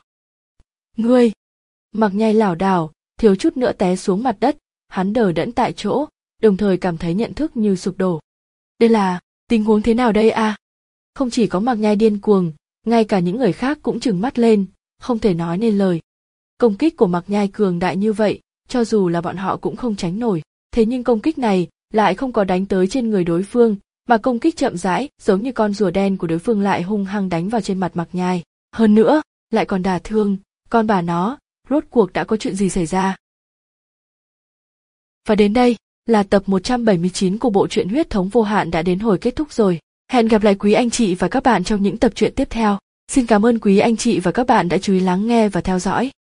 Ngươi! Mạc Nhai lảo đảo, thiếu chút nữa té xuống mặt đất, hắn đờ đẫn tại chỗ, đồng thời cảm thấy nhận thức như sụp đổ. Đây là, tình huống thế nào đây à? Không chỉ có Mạc Nhai điên cuồng, ngay cả những người khác cũng trừng mắt lên, không thể nói nên lời. Công kích của Mạc Nhai cường đại như vậy, cho dù là bọn họ cũng không tránh nổi, thế nhưng công kích này lại không có đánh tới trên người đối phương, mà công kích chậm rãi, giống như con rùa đen của đối phương lại hung hăng đánh vào trên mặt Mạc Nhai. Hơn nữa, lại còn đả thương, con bà nó, rốt cuộc đã có chuyện gì xảy ra. Và đến đây, là tập một trăm bảy mươi chín của bộ truyện Huyết thống vô hạn đã đến hồi kết thúc rồi. Hẹn gặp lại quý anh chị và các bạn trong những tập truyện tiếp theo. Xin cảm ơn quý anh chị và các bạn đã chú ý lắng nghe và theo dõi.